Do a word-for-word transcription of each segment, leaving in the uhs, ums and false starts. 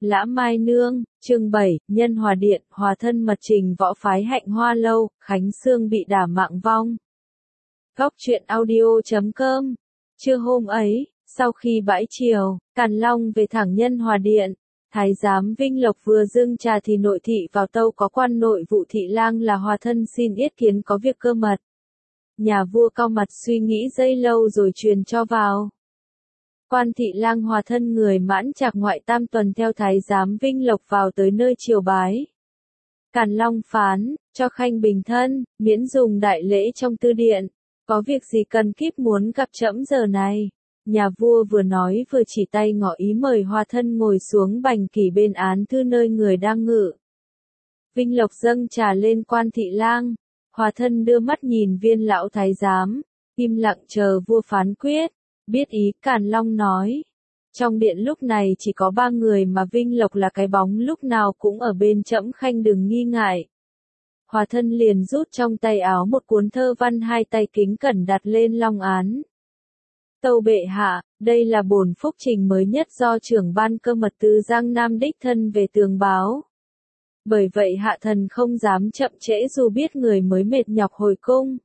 Lã Mai Nương, chương bảy, Nhân Hòa Điện, hòa thân mật trình võ phái Hạnh Hoa Lâu, Khánh Sương bị đả mạng vong. Góc truyện audio chấm com. Trưa hôm ấy, sau khi bãi chiều, Càn Long về thẳng Nhân Hòa Điện. Thái giám Vinh Lộc vừa dâng trà thì nội thị vào tâu có quan nội vụ thị lang là hòa thân xin yết kiến có việc cơ mật. Nhà vua cau mặt suy nghĩ giây lâu rồi truyền cho vào. Quan thị lang hòa thân người mãn trạc ngoại tam tuần theo thái giám Vinh Lộc vào tới nơi triều bái. Càn Long phán, cho khanh bình thân, miễn dùng đại lễ trong tư điện. Có việc gì cần kíp muốn gặp trẫm giờ này? Nhà vua vừa nói vừa chỉ tay ngỏ ý mời hòa thân ngồi xuống bành kỷ bên án thư nơi người đang ngự. Vinh Lộc dâng trà lên quan thị lang. Hòa thân đưa mắt nhìn viên lão thái giám, im lặng chờ vua phán quyết. Biết ý, Càn Long nói. Trong điện lúc này chỉ có ba người mà Vinh Lộc là cái bóng lúc nào cũng ở bên trẫm khanh đừng nghi ngại. Hòa thân liền rút trong tay áo một cuốn thơ văn hai tay kính cẩn đặt lên long án. Tâu bệ hạ, đây là bổn phúc trình mới nhất do trưởng ban cơ mật từ Giang Nam đích thân về tường báo. Bởi vậy hạ thần không dám chậm trễ dù biết người mới mệt nhọc hồi cung.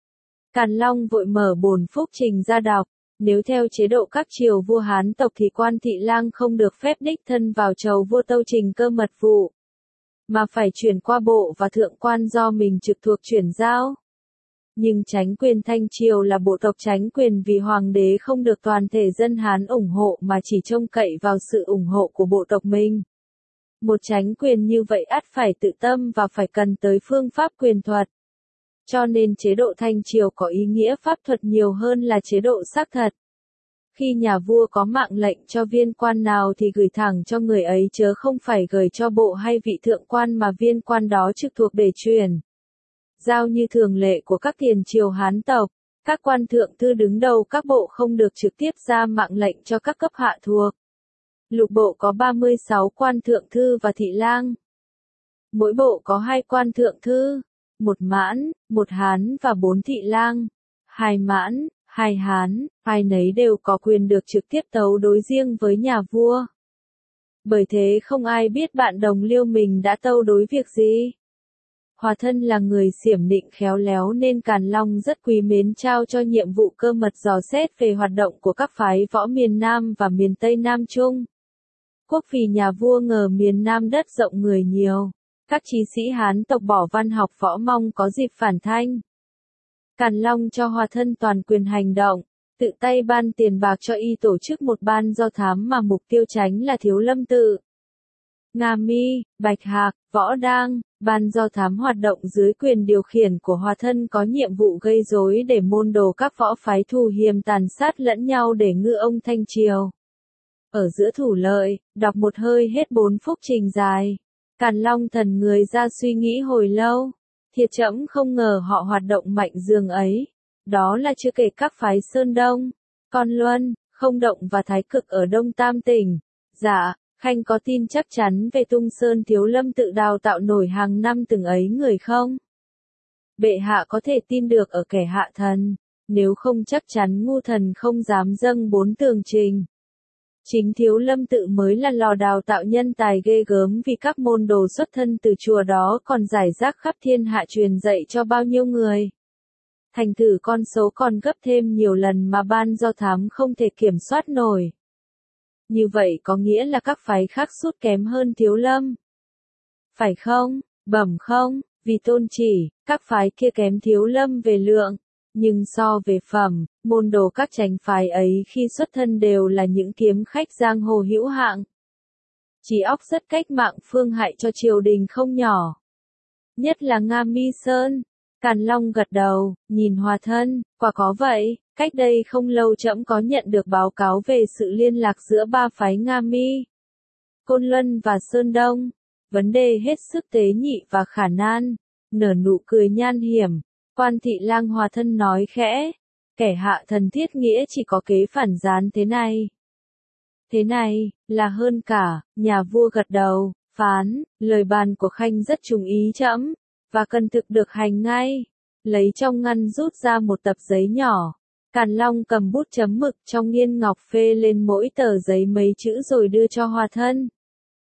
Càn Long vội mở bổn phúc trình ra đọc. Nếu theo chế độ các triều vua Hán tộc thì quan thị lang không được phép đích thân vào chầu vua tâu trình cơ mật vụ, mà phải chuyển qua bộ và thượng quan do mình trực thuộc chuyển giao. Nhưng chánh quyền Thanh Triều là bộ tộc chánh quyền vì hoàng đế không được toàn thể dân Hán ủng hộ mà chỉ trông cậy vào sự ủng hộ của bộ tộc mình. Một chánh quyền như vậy ắt phải tự tâm và phải cần tới phương pháp quyền thuật. Cho nên chế độ Thanh Triều có ý nghĩa pháp thuật nhiều hơn là chế độ xác thật. Khi nhà vua có mạng lệnh cho viên quan nào thì gửi thẳng cho người ấy chớ không phải gửi cho bộ hay vị thượng quan mà viên quan đó trực thuộc để truyền. Giao như thường lệ của các tiền triều Hán tộc, các quan thượng thư đứng đầu các bộ không được trực tiếp ra mạng lệnh cho các cấp hạ thuộc. Lục bộ có ba mươi sáu quan thượng thư và thị lang. Mỗi bộ có hai quan thượng thư, một mãn, một hán và bốn thị lang. Hai mãn, hai hán, hai nấy đều có quyền được trực tiếp tấu đối riêng với nhà vua. Bởi thế không ai biết bạn đồng liêu mình đã tâu đối việc gì. Hòa thân là người xiểm nịnh khéo léo nên Càn Long rất quý mến trao cho nhiệm vụ cơ mật dò xét về hoạt động của các phái võ miền Nam và miền Tây Nam Trung. Quốc vì nhà vua ngờ miền Nam đất rộng người nhiều. Các chí sĩ Hán tộc bỏ văn học võ mong có dịp phản thanh. Càn Long cho hòa thân toàn quyền hành động, tự tay ban tiền bạc cho y tổ chức một ban do thám mà mục tiêu tránh là Thiếu Lâm Tự, Nga Mi, Bạch Hạc, Võ Đang. Ban do thám hoạt động dưới quyền điều khiển của hòa thân có nhiệm vụ gây rối để môn đồ các võ phái thù hiềm tàn sát lẫn nhau để ngư ông Thanh Triều. Ở giữa thủ lợi, đọc một hơi hết bốn phúc trình dài. Càn Long thần người ra suy nghĩ hồi lâu, thiệt trẫm không ngờ họ hoạt động mạnh dường ấy. Đó là chưa kể các phái Sơn Đông, Con Luân, Không Động và Thái Cực ở Đông Tam tỉnh. Dạ, khanh có tin chắc chắn về Tung Sơn Thiếu Lâm tự đào tạo nổi hàng năm từng ấy người không? Bệ hạ có thể tin được ở kẻ hạ thần, nếu không chắc chắn ngu thần không dám dâng bốn tường trình. Chính Thiếu Lâm tự mới là lò đào tạo nhân tài ghê gớm vì các môn đồ xuất thân từ chùa đó còn giải rác khắp thiên hạ truyền dạy cho bao nhiêu người. Thành thử con số còn gấp thêm nhiều lần mà ban do thám không thể kiểm soát nổi. Như vậy có nghĩa là các phái khác sút kém hơn Thiếu Lâm. Phải không, bẩm không, vì tôn chỉ, các phái kia kém Thiếu Lâm về lượng. Nhưng so về phẩm, môn đồ các chánh phái ấy khi xuất thân đều là những kiếm khách giang hồ hữu hạng. Trí óc rất cách mạng phương hại cho triều đình không nhỏ. Nhất là Nga Mi Sơn. Càn Long gật đầu, nhìn hòa thân, quả có vậy, cách đây không lâu trẫm có nhận được báo cáo về sự liên lạc giữa ba phái Nga Mi, Côn Luân và Sơn Đông. Vấn đề hết sức tế nhị và khả nan. Nở nụ cười nhan hiểm. Quan thị lang hòa thân nói khẽ, kẻ hạ thần thiết nghĩa chỉ có kế phản gián thế này. Thế này, là hơn cả, nhà vua gật đầu, phán, lời bàn của khanh rất trùng ý trẫm, và cần thực được hành ngay. Lấy trong ngăn rút ra một tập giấy nhỏ. Càn Long cầm bút chấm mực trong nghiên ngọc phê lên mỗi tờ giấy mấy chữ rồi đưa cho hòa thân.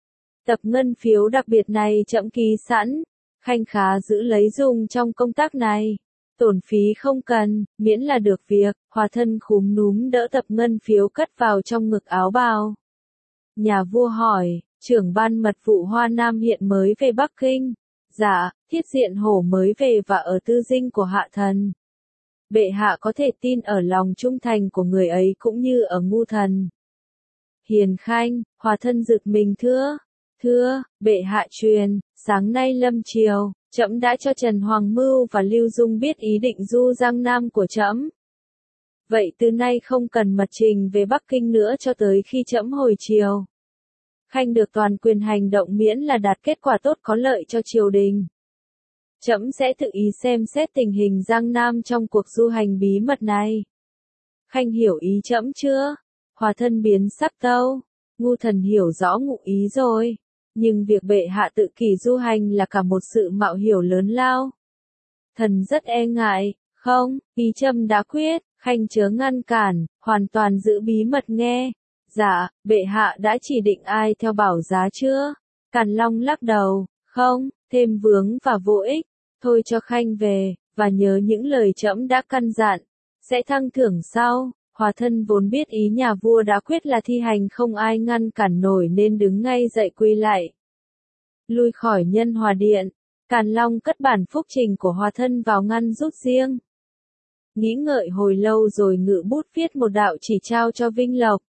Tập ngân phiếu đặc biệt này trẫm ký sẵn, khanh khá giữ lấy dùng trong công tác này. Tổn phí không cần, miễn là được việc. Hòa thân khúm núm đỡ tập ngân phiếu cất vào trong ngực áo bào. Nhà vua hỏi, trưởng ban mật vụ Hoa Nam hiện mới về Bắc Kinh. Dạ, Thiết Diện Hổ mới về và ở tư dinh của hạ thần. Bệ hạ có thể tin ở lòng trung thành của người ấy cũng như ở ngu thần. Hiền khanh, hòa thân giựt mình thưa. Thưa, bệ hạ truyền, sáng nay lâm triều, trẫm đã cho Trần Hoàng Mưu và Lưu Dung biết ý định du Giang Nam của trẫm. Vậy từ nay không cần mật trình về Bắc Kinh nữa cho tới khi trẫm hồi triều. Khanh được toàn quyền hành động miễn là đạt kết quả tốt có lợi cho triều đình. Trẫm sẽ tự ý xem xét tình hình Giang Nam trong cuộc du hành bí mật này. Khanh hiểu ý trẫm chưa? Hòa thân biến sắc tâu. Ngu thần hiểu rõ ngụ ý rồi. Nhưng việc bệ hạ tự kỷ du hành là cả một sự mạo hiểm lớn lao. Thần rất e ngại, không, ý trâm đã quyết, khanh chớ ngăn cản, hoàn toàn giữ bí mật nghe. Dạ, bệ hạ đã chỉ định ai theo bảo giá chưa? Càn Long lắc đầu, không, thêm vướng và vô ích, thôi cho khanh về, và nhớ những lời trẫm đã căn dặn, sẽ thăng thưởng sau. Hòa thân vốn biết ý nhà vua đã quyết là thi hành không ai ngăn cản nổi nên đứng ngay dậy quy lại. Lui khỏi Nhân Hòa Điện, Càn Long cất bản phúc trình của hòa thân vào ngăn rút riêng. Nghĩ ngợi hồi lâu rồi ngự bút viết một đạo chỉ trao cho Vinh Lộc.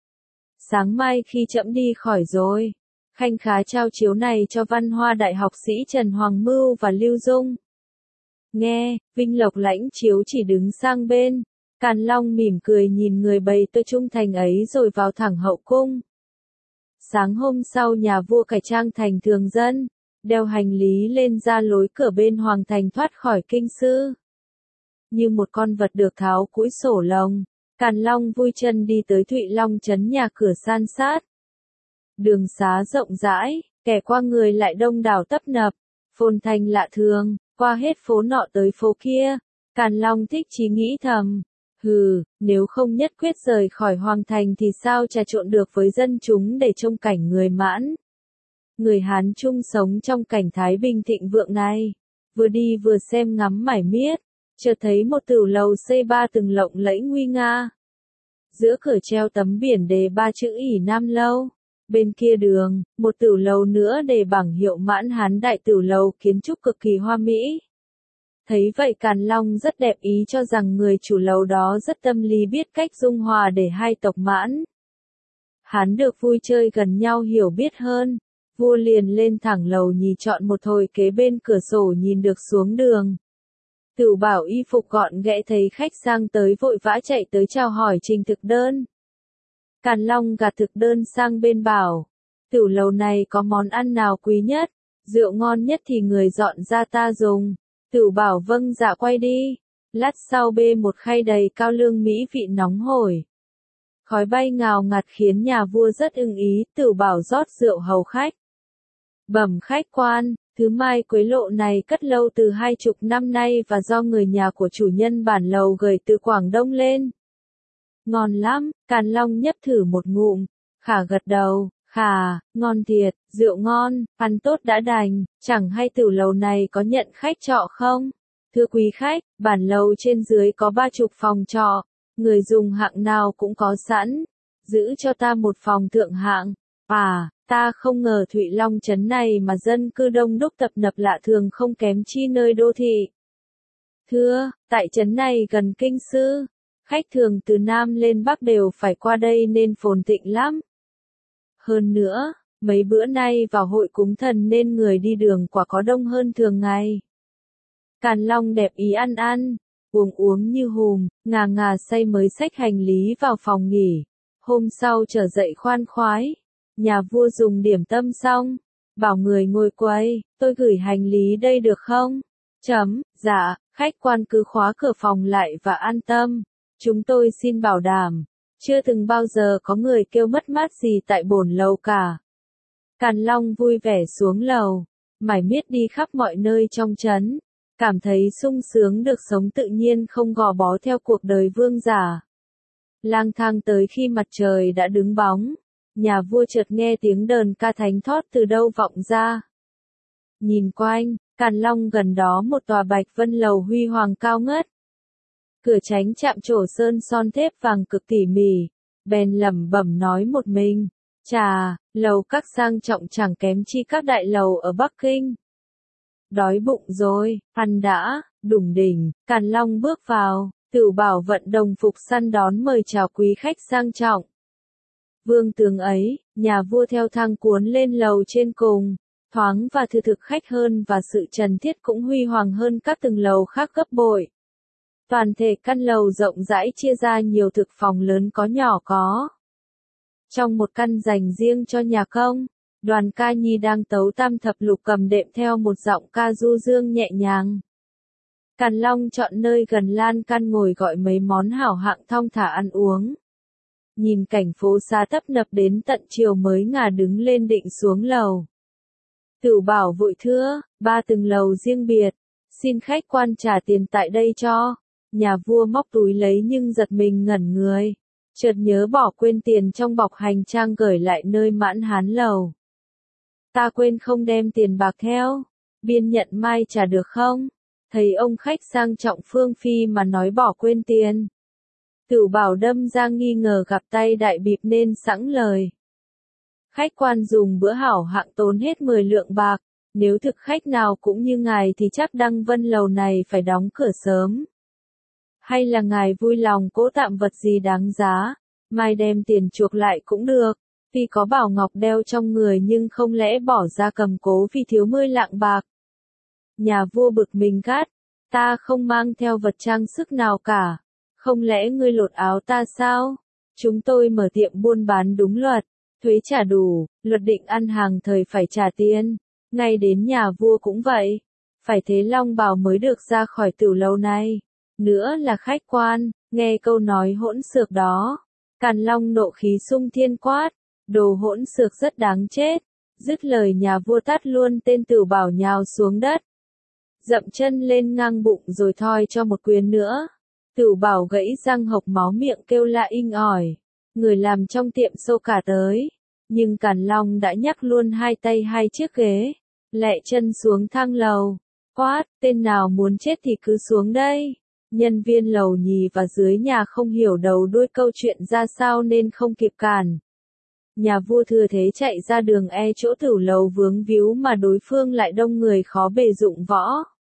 Sáng mai khi trẫm đi khỏi rồi, khanh khá trao chiếu này cho Văn Hoa đại học sĩ Trần Hoàng Mưu và Lưu Dung. Nghe, Vinh Lộc lãnh chiếu chỉ đứng sang bên. Càn Long mỉm cười nhìn người bày tỏ trung thành ấy rồi vào thẳng hậu cung. Sáng hôm sau nhà vua cải trang thành thường dân, đeo hành lý lên ra lối cửa bên hoàng thành thoát khỏi kinh sư. Như một con vật được tháo cũi sổ lồng, Càn Long vui chân đi tới Thụy Long trấn nhà cửa san sát. Đường xá rộng rãi, kẻ qua người lại đông đảo tấp nập, phồn thành lạ thường, qua hết phố nọ tới phố kia. Càn Long thích chí nghĩ thầm. Hừ, nếu không nhất quyết rời khỏi hoàng thành thì sao trà trộn được với dân chúng để trông cảnh người Mãn. Người Hán chung sống trong cảnh thái bình thịnh vượng này, vừa đi vừa xem ngắm mải miết, chợt thấy một tửu lầu xây ba tầng lộng lẫy nguy nga. Giữa cửa treo tấm biển đề ba chữ ỷ Nam Lâu, bên kia đường, một tửu lầu nữa đề bảng hiệu Mãn Hán Đại Tửu Lầu kiến trúc cực kỳ hoa mỹ. Thấy vậy Càn Long rất đẹp ý cho rằng người chủ lầu đó rất tâm lý biết cách dung hòa để hai tộc Mãn Hán được vui chơi gần nhau hiểu biết hơn. Vua liền lên thẳng lầu nhì chọn một hồi kế bên cửa sổ nhìn được xuống đường. Tửu Bảo y phục gọn ghẽ thấy khách sang tới vội vã chạy tới chào hỏi trình thực đơn. Càn Long gạt thực đơn sang bên bảo, tửu lầu này có món ăn nào quý nhất, rượu ngon nhất thì người dọn ra ta dùng. Tửu Bảo vâng dạ quay đi. Lát sau bê một khay đầy cao lương mỹ vị nóng hổi. Khói bay ngào ngạt khiến nhà vua rất ưng ý. Tửu Bảo rót rượu hầu khách. Bẩm khách quan, thứ mai quế lộ này cất lâu từ hai chục năm nay và do người nhà của chủ nhân bản lầu gửi từ Quảng Đông lên. Ngon lắm, Càn Long nhấp thử một ngụm. Khả gật đầu. Khà, ngon thiệt, rượu ngon, ăn tốt đã đành, chẳng hay tửu lầu này có nhận khách trọ không? Thưa quý khách, bản lầu trên dưới có ba chục phòng trọ, người dùng hạng nào cũng có sẵn, giữ cho ta một phòng thượng hạng. À, ta không ngờ Thụy Long trấn này mà dân cư đông đúc tập nập lạ thường không kém chi nơi đô thị. Thưa, tại trấn này gần kinh sư, khách thường từ Nam lên Bắc đều phải qua đây nên phồn thịnh lắm. Hơn nữa, mấy bữa nay vào hội cúng thần nên người đi đường quả có đông hơn thường ngày. Càn Long đẹp ý ăn ăn, uống uống như hùm, ngà ngà say mới xách hành lý vào phòng nghỉ. Hôm sau trở dậy khoan khoái, nhà vua dùng điểm tâm xong, bảo người ngồi quầy, tôi gửi hành lý đây được không? Chấm, dạ, khách quan cứ khóa cửa phòng lại và an tâm, chúng tôi xin bảo đảm. Chưa từng bao giờ có người kêu mất mát gì tại bổn lầu cả. Càn Long vui vẻ xuống lầu, mải miết đi khắp mọi nơi trong trấn, cảm thấy sung sướng được sống tự nhiên không gò bó theo cuộc đời vương giả. Lang thang tới khi mặt trời đã đứng bóng, nhà vua chợt nghe tiếng đờn ca thánh thót từ đâu vọng ra. Nhìn quanh, Càn Long gần đó một tòa bạch vân lầu huy hoàng cao ngất. Cửa tránh chạm trổ sơn son thép vàng cực tỉ mỉ, bèn lẩm bẩm nói một mình, chà, lầu các sang trọng chẳng kém chi các đại lầu ở Bắc Kinh. Đói bụng rồi, ăn đã, đủng đỉnh, Càn Long bước vào, Tửu Bảo vận đồng phục săn đón mời chào quý khách sang trọng. Vương tướng ấy, nhà vua theo thang cuốn lên lầu trên cùng, thoáng và thư thực khách hơn và sự trần thiết cũng huy hoàng hơn các tầng lầu khác gấp bội. Toàn thể căn lầu rộng rãi chia ra nhiều thực phòng lớn có nhỏ có. Trong một căn dành riêng cho nhà công, đoàn ca nhi đang tấu tam thập lục cầm đệm theo một giọng ca du dương nhẹ nhàng. Càn Long chọn nơi gần lan can ngồi gọi mấy món hảo hạng thong thả ăn uống. Nhìn cảnh phố xá tấp nập đến tận chiều mới ngả đứng lên định xuống lầu. Tửu Bảo vội thưa, ba từng lầu riêng biệt, xin khách quan trả tiền tại đây cho. Nhà vua móc túi lấy nhưng giật mình ngẩn người, chợt nhớ bỏ quên tiền trong bọc hành trang gửi lại nơi mãn hán lầu. Ta quên không đem tiền bạc theo, biên nhận mai trả được không? Thấy ông khách sang trọng phương phi mà nói bỏ quên tiền. Tửu Bảo đâm ra nghi ngờ gặp tay đại bịp nên sẵn lời. Khách quan dùng bữa hảo hạng tốn hết mười lượng bạc, nếu thực khách nào cũng như ngài thì chắc Đăng Vân lầu này phải đóng cửa sớm. Hay là ngài vui lòng cố tạm vật gì đáng giá, mai đem tiền chuộc lại cũng được, tuy có bảo ngọc đeo trong người nhưng không lẽ bỏ ra cầm cố vì thiếu mươi lạng bạc. Nhà vua bực mình gắt, ta không mang theo vật trang sức nào cả, không lẽ ngươi lột áo ta sao? Chúng tôi mở tiệm buôn bán đúng luật, thuế trả đủ, luật định ăn hàng thời phải trả tiền, ngay đến nhà vua cũng vậy, phải thế long bào mới được ra khỏi tửu lầu này. Nữa là khách quan, nghe câu nói hỗn xược đó, Càn Long nộ khí sung thiên quát, đồ hỗn xược rất đáng chết. Dứt lời nhà vua tát luôn tên Tửu Bảo nhào xuống đất, dậm chân lên ngang bụng rồi thoi cho một quyền nữa. Tửu Bảo gãy răng hộc máu miệng kêu la inh ỏi, người làm trong tiệm xô cả tới, nhưng Càn Long đã nhắc luôn hai tay hai chiếc ghế, lẹ chân xuống thang lầu, quát, tên nào muốn chết thì cứ xuống đây. Nhân viên lầu nhì và dưới nhà không hiểu đầu đuôi câu chuyện ra sao nên không kịp cản. Nhà vua thừa thế chạy ra đường e chỗ tửu lầu vướng víu mà đối phương lại đông người khó bề dụng võ.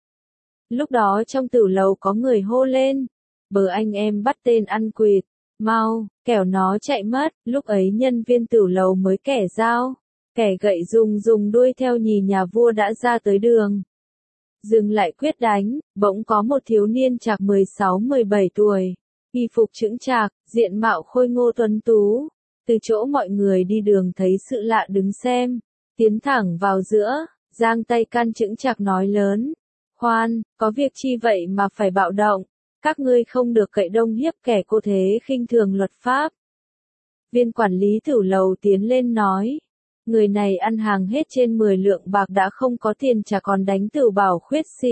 Lúc đó trong tửu lầu có người hô lên, bờ anh em bắt tên ăn quỵt, mau, kẻo nó chạy mất. Lúc ấy nhân viên tửu lầu mới kẻ dao, kẻ gậy dùng dùng đuôi theo nhì nhà vua đã ra tới đường. Dừng lại quyết đánh, bỗng có một thiếu niên chạc mười sáu mười bảy tuổi, y phục chững chạc, diện mạo khôi ngô tuấn tú, từ chỗ mọi người đi đường thấy sự lạ đứng xem, tiến thẳng vào giữa, giang tay can chững chạc nói lớn, khoan, có việc chi vậy mà phải bạo động, các ngươi không được cậy đông hiếp kẻ cô thế khinh thường luật pháp. Viên quản lý tửu lầu tiến lên nói, người này ăn hàng hết trên mười lượng bạc đã không có tiền trả còn đánh Tửu Bảo khuyết xỉ.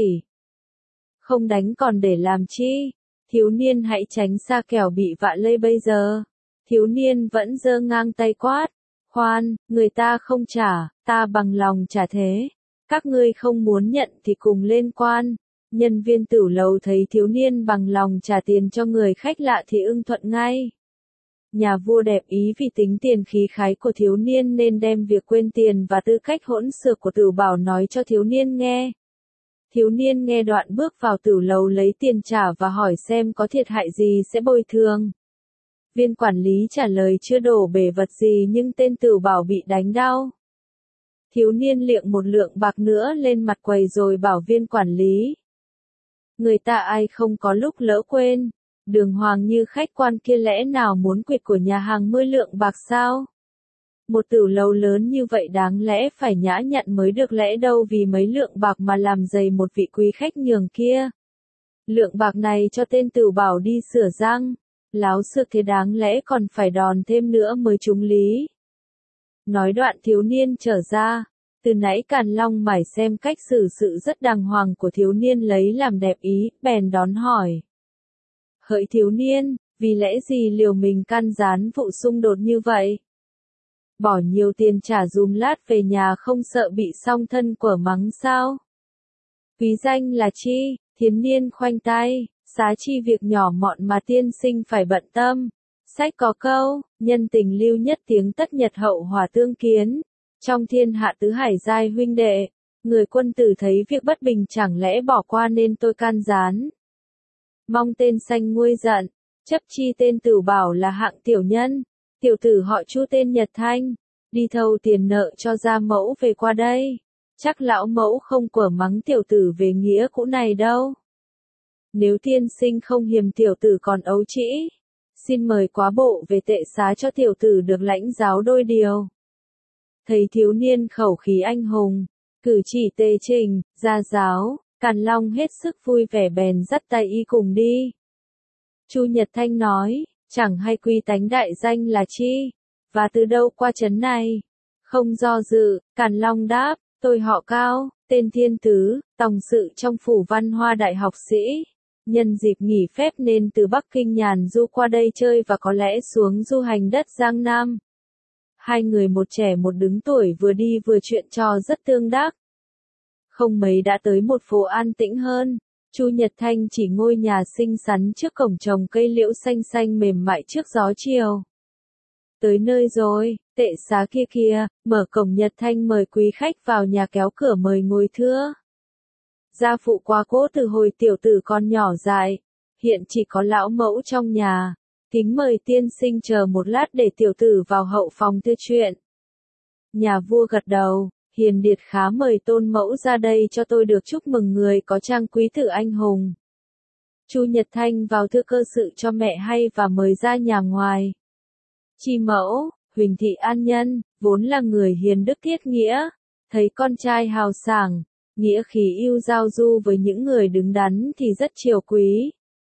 Không đánh còn để làm chi? Thiếu niên hãy tránh xa kẻo bị vạ lây bây giờ. Thiếu niên vẫn giơ ngang tay quát. Khoan, người ta không trả, ta bằng lòng trả thế. Các ngươi không muốn nhận thì cùng lên quan. Nhân viên tửu lầu thấy thiếu niên bằng lòng trả tiền cho người khách lạ thì ưng thuận ngay. Nhà vua đẹp ý vì tính tiền khí khái của thiếu niên nên đem việc quên tiền và tư cách hỗn xược của Tửu Bảo nói cho thiếu niên nghe. Thiếu niên nghe đoạn bước vào tửu lầu lấy tiền trả và hỏi xem có thiệt hại gì sẽ bồi thường. Viên quản lý trả lời chưa đổ bể vật gì nhưng tên Tửu Bảo bị đánh đau. Thiếu niên liệng một lượng bạc nữa lên mặt quầy rồi bảo viên quản lý. Người ta ai không có lúc lỡ quên. Đường hoàng như khách quan kia lẽ nào muốn quỵt của nhà hàng mươi lượng bạc sao? Một tửu lầu lớn như vậy đáng lẽ phải nhã nhặn mới được lẽ đâu vì mấy lượng bạc mà làm dày một vị quý khách nhường kia. Lượng bạc này cho tên Tửu Bảo đi sửa răng, láo xược thế đáng lẽ còn phải đòn thêm nữa mới trúng lý. Nói đoạn thiếu niên trở ra, từ nãy Càn Long mải xem cách xử sự rất đàng hoàng của thiếu niên lấy làm đẹp ý, bèn đón hỏi. Hỡi thiếu niên, vì lẽ gì liều mình can gián vụ xung đột như vậy? bỏ nhiều tiền trả dùm lát về nhà không sợ bị song thân quở mắng sao? Quý danh là chi? Thiến niên khoanh tay, xá chi việc nhỏ mọn mà tiên sinh phải bận tâm. Sách có câu, nhân tình lưu nhất tiếng tất nhật hậu hòa tương kiến. Trong thiên hạ tứ hải giai huynh đệ, người quân tử thấy việc bất bình chẳng lẽ bỏ qua nên tôi can gián. Mong tên xanh nguôi giận, chấp chi tên Tửu bảo là hạng tiểu nhân, tiểu tử họ Chu tên Nhật Thanh, đi thâu tiền nợ cho gia mẫu về qua đây. Chắc lão mẫu không quở mắng tiểu tử về nghĩa cũ này đâu. Nếu tiên sinh không hiềm tiểu tử còn ấu trĩ, xin mời quá bộ về tệ xá cho tiểu tử được lãnh giáo đôi điều. Thấy thiếu niên khẩu khí anh hùng, cử chỉ tề trình, gia giáo, Càn Long hết sức vui vẻ bèn dắt tay y cùng đi. Chu Nhật Thanh nói, chẳng hay quy tánh đại danh là chi, và từ đâu qua trấn này. Không do dự, Càn Long đáp, tôi họ Cao, tên Thiên Tứ, tòng sự trong phủ Văn Hoa đại học sĩ. Nhân dịp nghỉ phép nên từ Bắc Kinh nhàn du qua đây chơi và có lẽ xuống du hành đất Giang Nam. Hai người một trẻ một đứng tuổi vừa đi vừa chuyện trò rất tương đắc. Không mấy đã tới một phố an tĩnh hơn, Chu Nhật Thanh chỉ ngôi nhà xinh xắn trước cổng trồng cây liễu xanh xanh mềm mại trước gió chiều. Tới nơi rồi, tệ xá kia kia, mở cổng Nhật Thanh mời quý khách vào nhà kéo cửa mời ngồi thưa. Gia phụ quá cố từ hồi tiểu tử con nhỏ dại, hiện chỉ có lão mẫu trong nhà, kính mời tiên sinh chờ một lát để tiểu tử vào hậu phòng thưa chuyện. Nhà vua gật đầu, hiền điệt khá mời tôn mẫu ra đây cho tôi được chúc mừng người có trang quý tử anh hùng. Chu Nhật Thanh vào thưa cơ sự cho mẹ hay và mời ra nhà ngoài. Chi mẫu, Huỳnh thị an nhân, vốn là người hiền đức thiết nghĩa, thấy con trai hào sảng, nghĩa khí yêu giao du với những người đứng đắn thì rất chiều quý.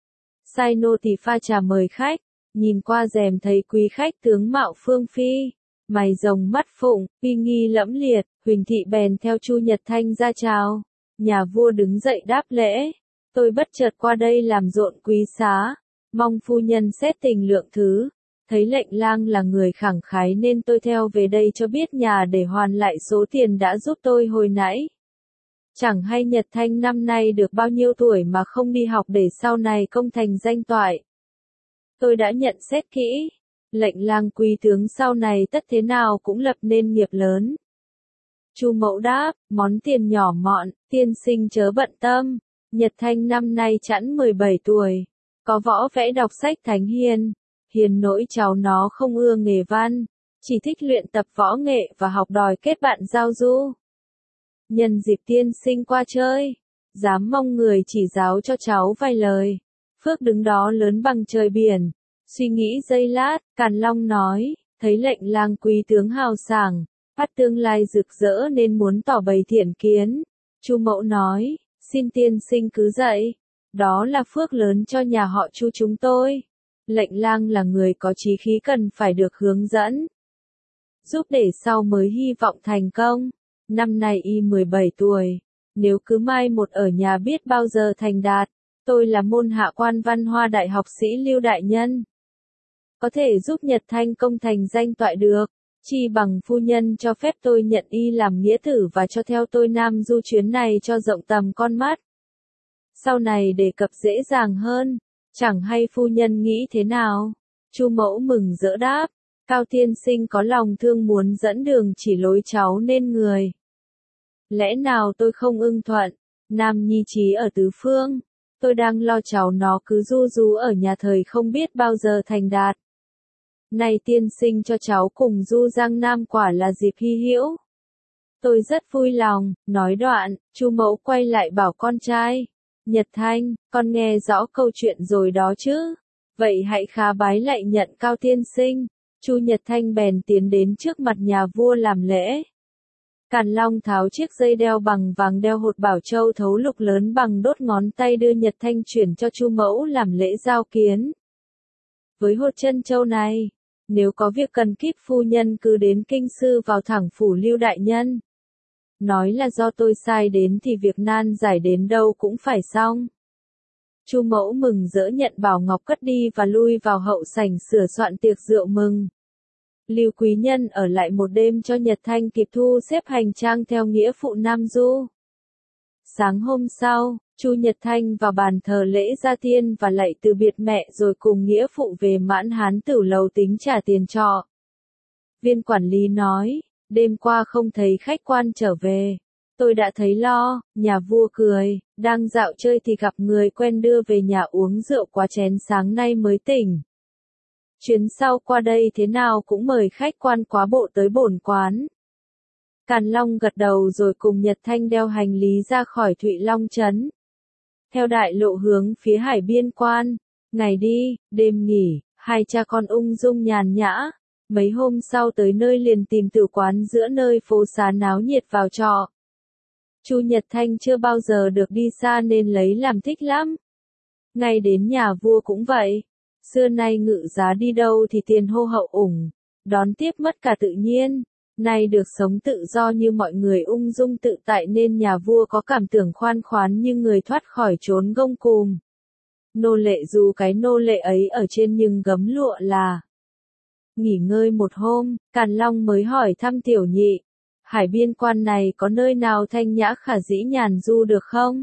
Sai nô tỳ pha trà mời khách, nhìn qua rèm thấy quý khách tướng mạo phương phi, mày rồng mắt phụng, uy nghi lẫm liệt, Huỳnh thị bèn theo Chu Nhật Thanh ra chào. Nhà vua đứng dậy đáp lễ, tôi bất chợt qua đây làm rộn quý xá, mong phu nhân xét tình lượng thứ. Thấy lệnh lang là người khẳng khái nên tôi theo về đây cho biết nhà để hoàn lại số tiền đã giúp tôi hồi nãy. Chẳng hay Nhật Thanh năm nay được bao nhiêu tuổi mà không đi học để sau này công thành danh toại. Tôi đã nhận xét kỹ, lệnh lang quý tướng sau này tất thế nào cũng lập nên nghiệp lớn. Chu mẫu đáp, món tiền nhỏ mọn, tiên sinh chớ bận tâm, Nhật Thanh năm nay chẵn mười bảy tuổi, có võ vẽ đọc sách thánh hiền. Hiền nỗi cháu nó không ưa nghề văn, chỉ thích luyện tập võ nghệ và học đòi kết bạn giao du. Nhân dịp tiên sinh qua chơi, dám mong người chỉ giáo cho cháu vài lời. Phước đứng đó lớn bằng trời biển, suy nghĩ giây lát, Càn Long nói, thấy lệnh lang quý tướng hào sảng, phát tương lai rực rỡ nên muốn tỏ bày thiện kiến. Chu mẫu nói, xin tiên sinh cứ dạy, đó là phước lớn cho nhà họ Chu chúng tôi. Lệnh lang là người có chí khí cần phải được hướng dẫn, giúp để sau mới hy vọng thành công. Năm nay y mười bảy tuổi, nếu cứ mai một ở nhà biết bao giờ thành đạt. Tôi là môn hạ quan Văn Hoa đại học sĩ Lưu đại nhân, có thể giúp Nhật Thanh công thành danh toại được, chi bằng phu nhân cho phép tôi nhận y làm nghĩa tử và cho theo tôi Nam du chuyến này cho rộng tầm con mắt. Sau này đề cập dễ dàng hơn. Chẳng hay phu nhân nghĩ thế nào? Chu mẫu mừng rỡ đáp, Cao tiên sinh có lòng thương muốn dẫn đường chỉ lối cháu nên người. Lẽ nào tôi không ưng thuận? Nam nhi trí ở tứ phương, tôi đang lo cháu nó cứ du rú ở nhà thời không biết bao giờ thành đạt. Này tiên sinh cho cháu cùng du Giang Nam quả là dịp hy hữu. Tôi rất vui lòng, nói đoạn, Chu mẫu quay lại bảo con trai. Nhật Thanh, con nghe rõ câu chuyện rồi đó chứ? Vậy hãy khá bái lạy nhận Cao tiên sinh. Chu Nhật Thanh bèn tiến đến trước mặt nhà vua làm lễ. Càn Long tháo chiếc dây đeo bằng vàng đeo hột bảo châu thấu lục lớn bằng đốt ngón tay đưa Nhật Thanh chuyển cho Chu mẫu làm lễ giao kiến. Với hột chân châu này, nếu có việc cần kíp phu nhân cứ đến kinh sư vào thẳng phủ Lưu đại nhân. Nói là do tôi sai đến thì việc nan giải đến đâu cũng phải xong. Chu mẫu mừng rỡ nhận bảo ngọc cất đi và lui vào hậu sảnh sửa soạn tiệc rượu mừng. Lưu Quý Nhân ở lại một đêm cho Nhật Thanh kịp thu xếp hành trang theo nghĩa phụ Nam Du. Sáng hôm sau, Chu Nhật Thanh vào bàn thờ lễ gia tiên và lạy từ biệt mẹ rồi cùng nghĩa phụ về Mãn Hán Tửu Lầu tính trả tiền trọ. Viên quản lý nói, đêm qua không thấy khách quan trở về. Tôi đã thấy lo, nhà vua cười, đang dạo chơi thì gặp người quen đưa về nhà uống rượu quá chén sáng nay mới tỉnh. Chuyến sau qua đây thế nào cũng mời khách quan quá bộ tới bổn quán. Càn Long gật đầu rồi cùng Nhật Thanh đeo hành lý ra khỏi Thụy Long Trấn. Theo đại lộ hướng phía hải biên quan, ngày đi, đêm nghỉ, hai cha con ung dung nhàn nhã. Mấy hôm sau tới nơi liền tìm tử quán giữa nơi phố xá náo nhiệt vào trọ. Chu Nhật Thanh chưa bao giờ được đi xa nên lấy làm thích lắm. Ngay đến nhà vua cũng vậy. Xưa nay ngự giá đi đâu thì tiền hô hậu ủng, đón tiếp mất cả tự nhiên. Nay được sống tự do như mọi người ung dung tự tại nên nhà vua có cảm tưởng khoan khoái như người thoát khỏi chốn gông cùm. Nô lệ dù cái nô lệ ấy ở trên nhưng gấm lụa là. Nghỉ ngơi một hôm, Càn Long mới hỏi thăm Tiểu Nhị. Hải biên quan này có nơi nào thanh nhã khả dĩ nhàn du được không?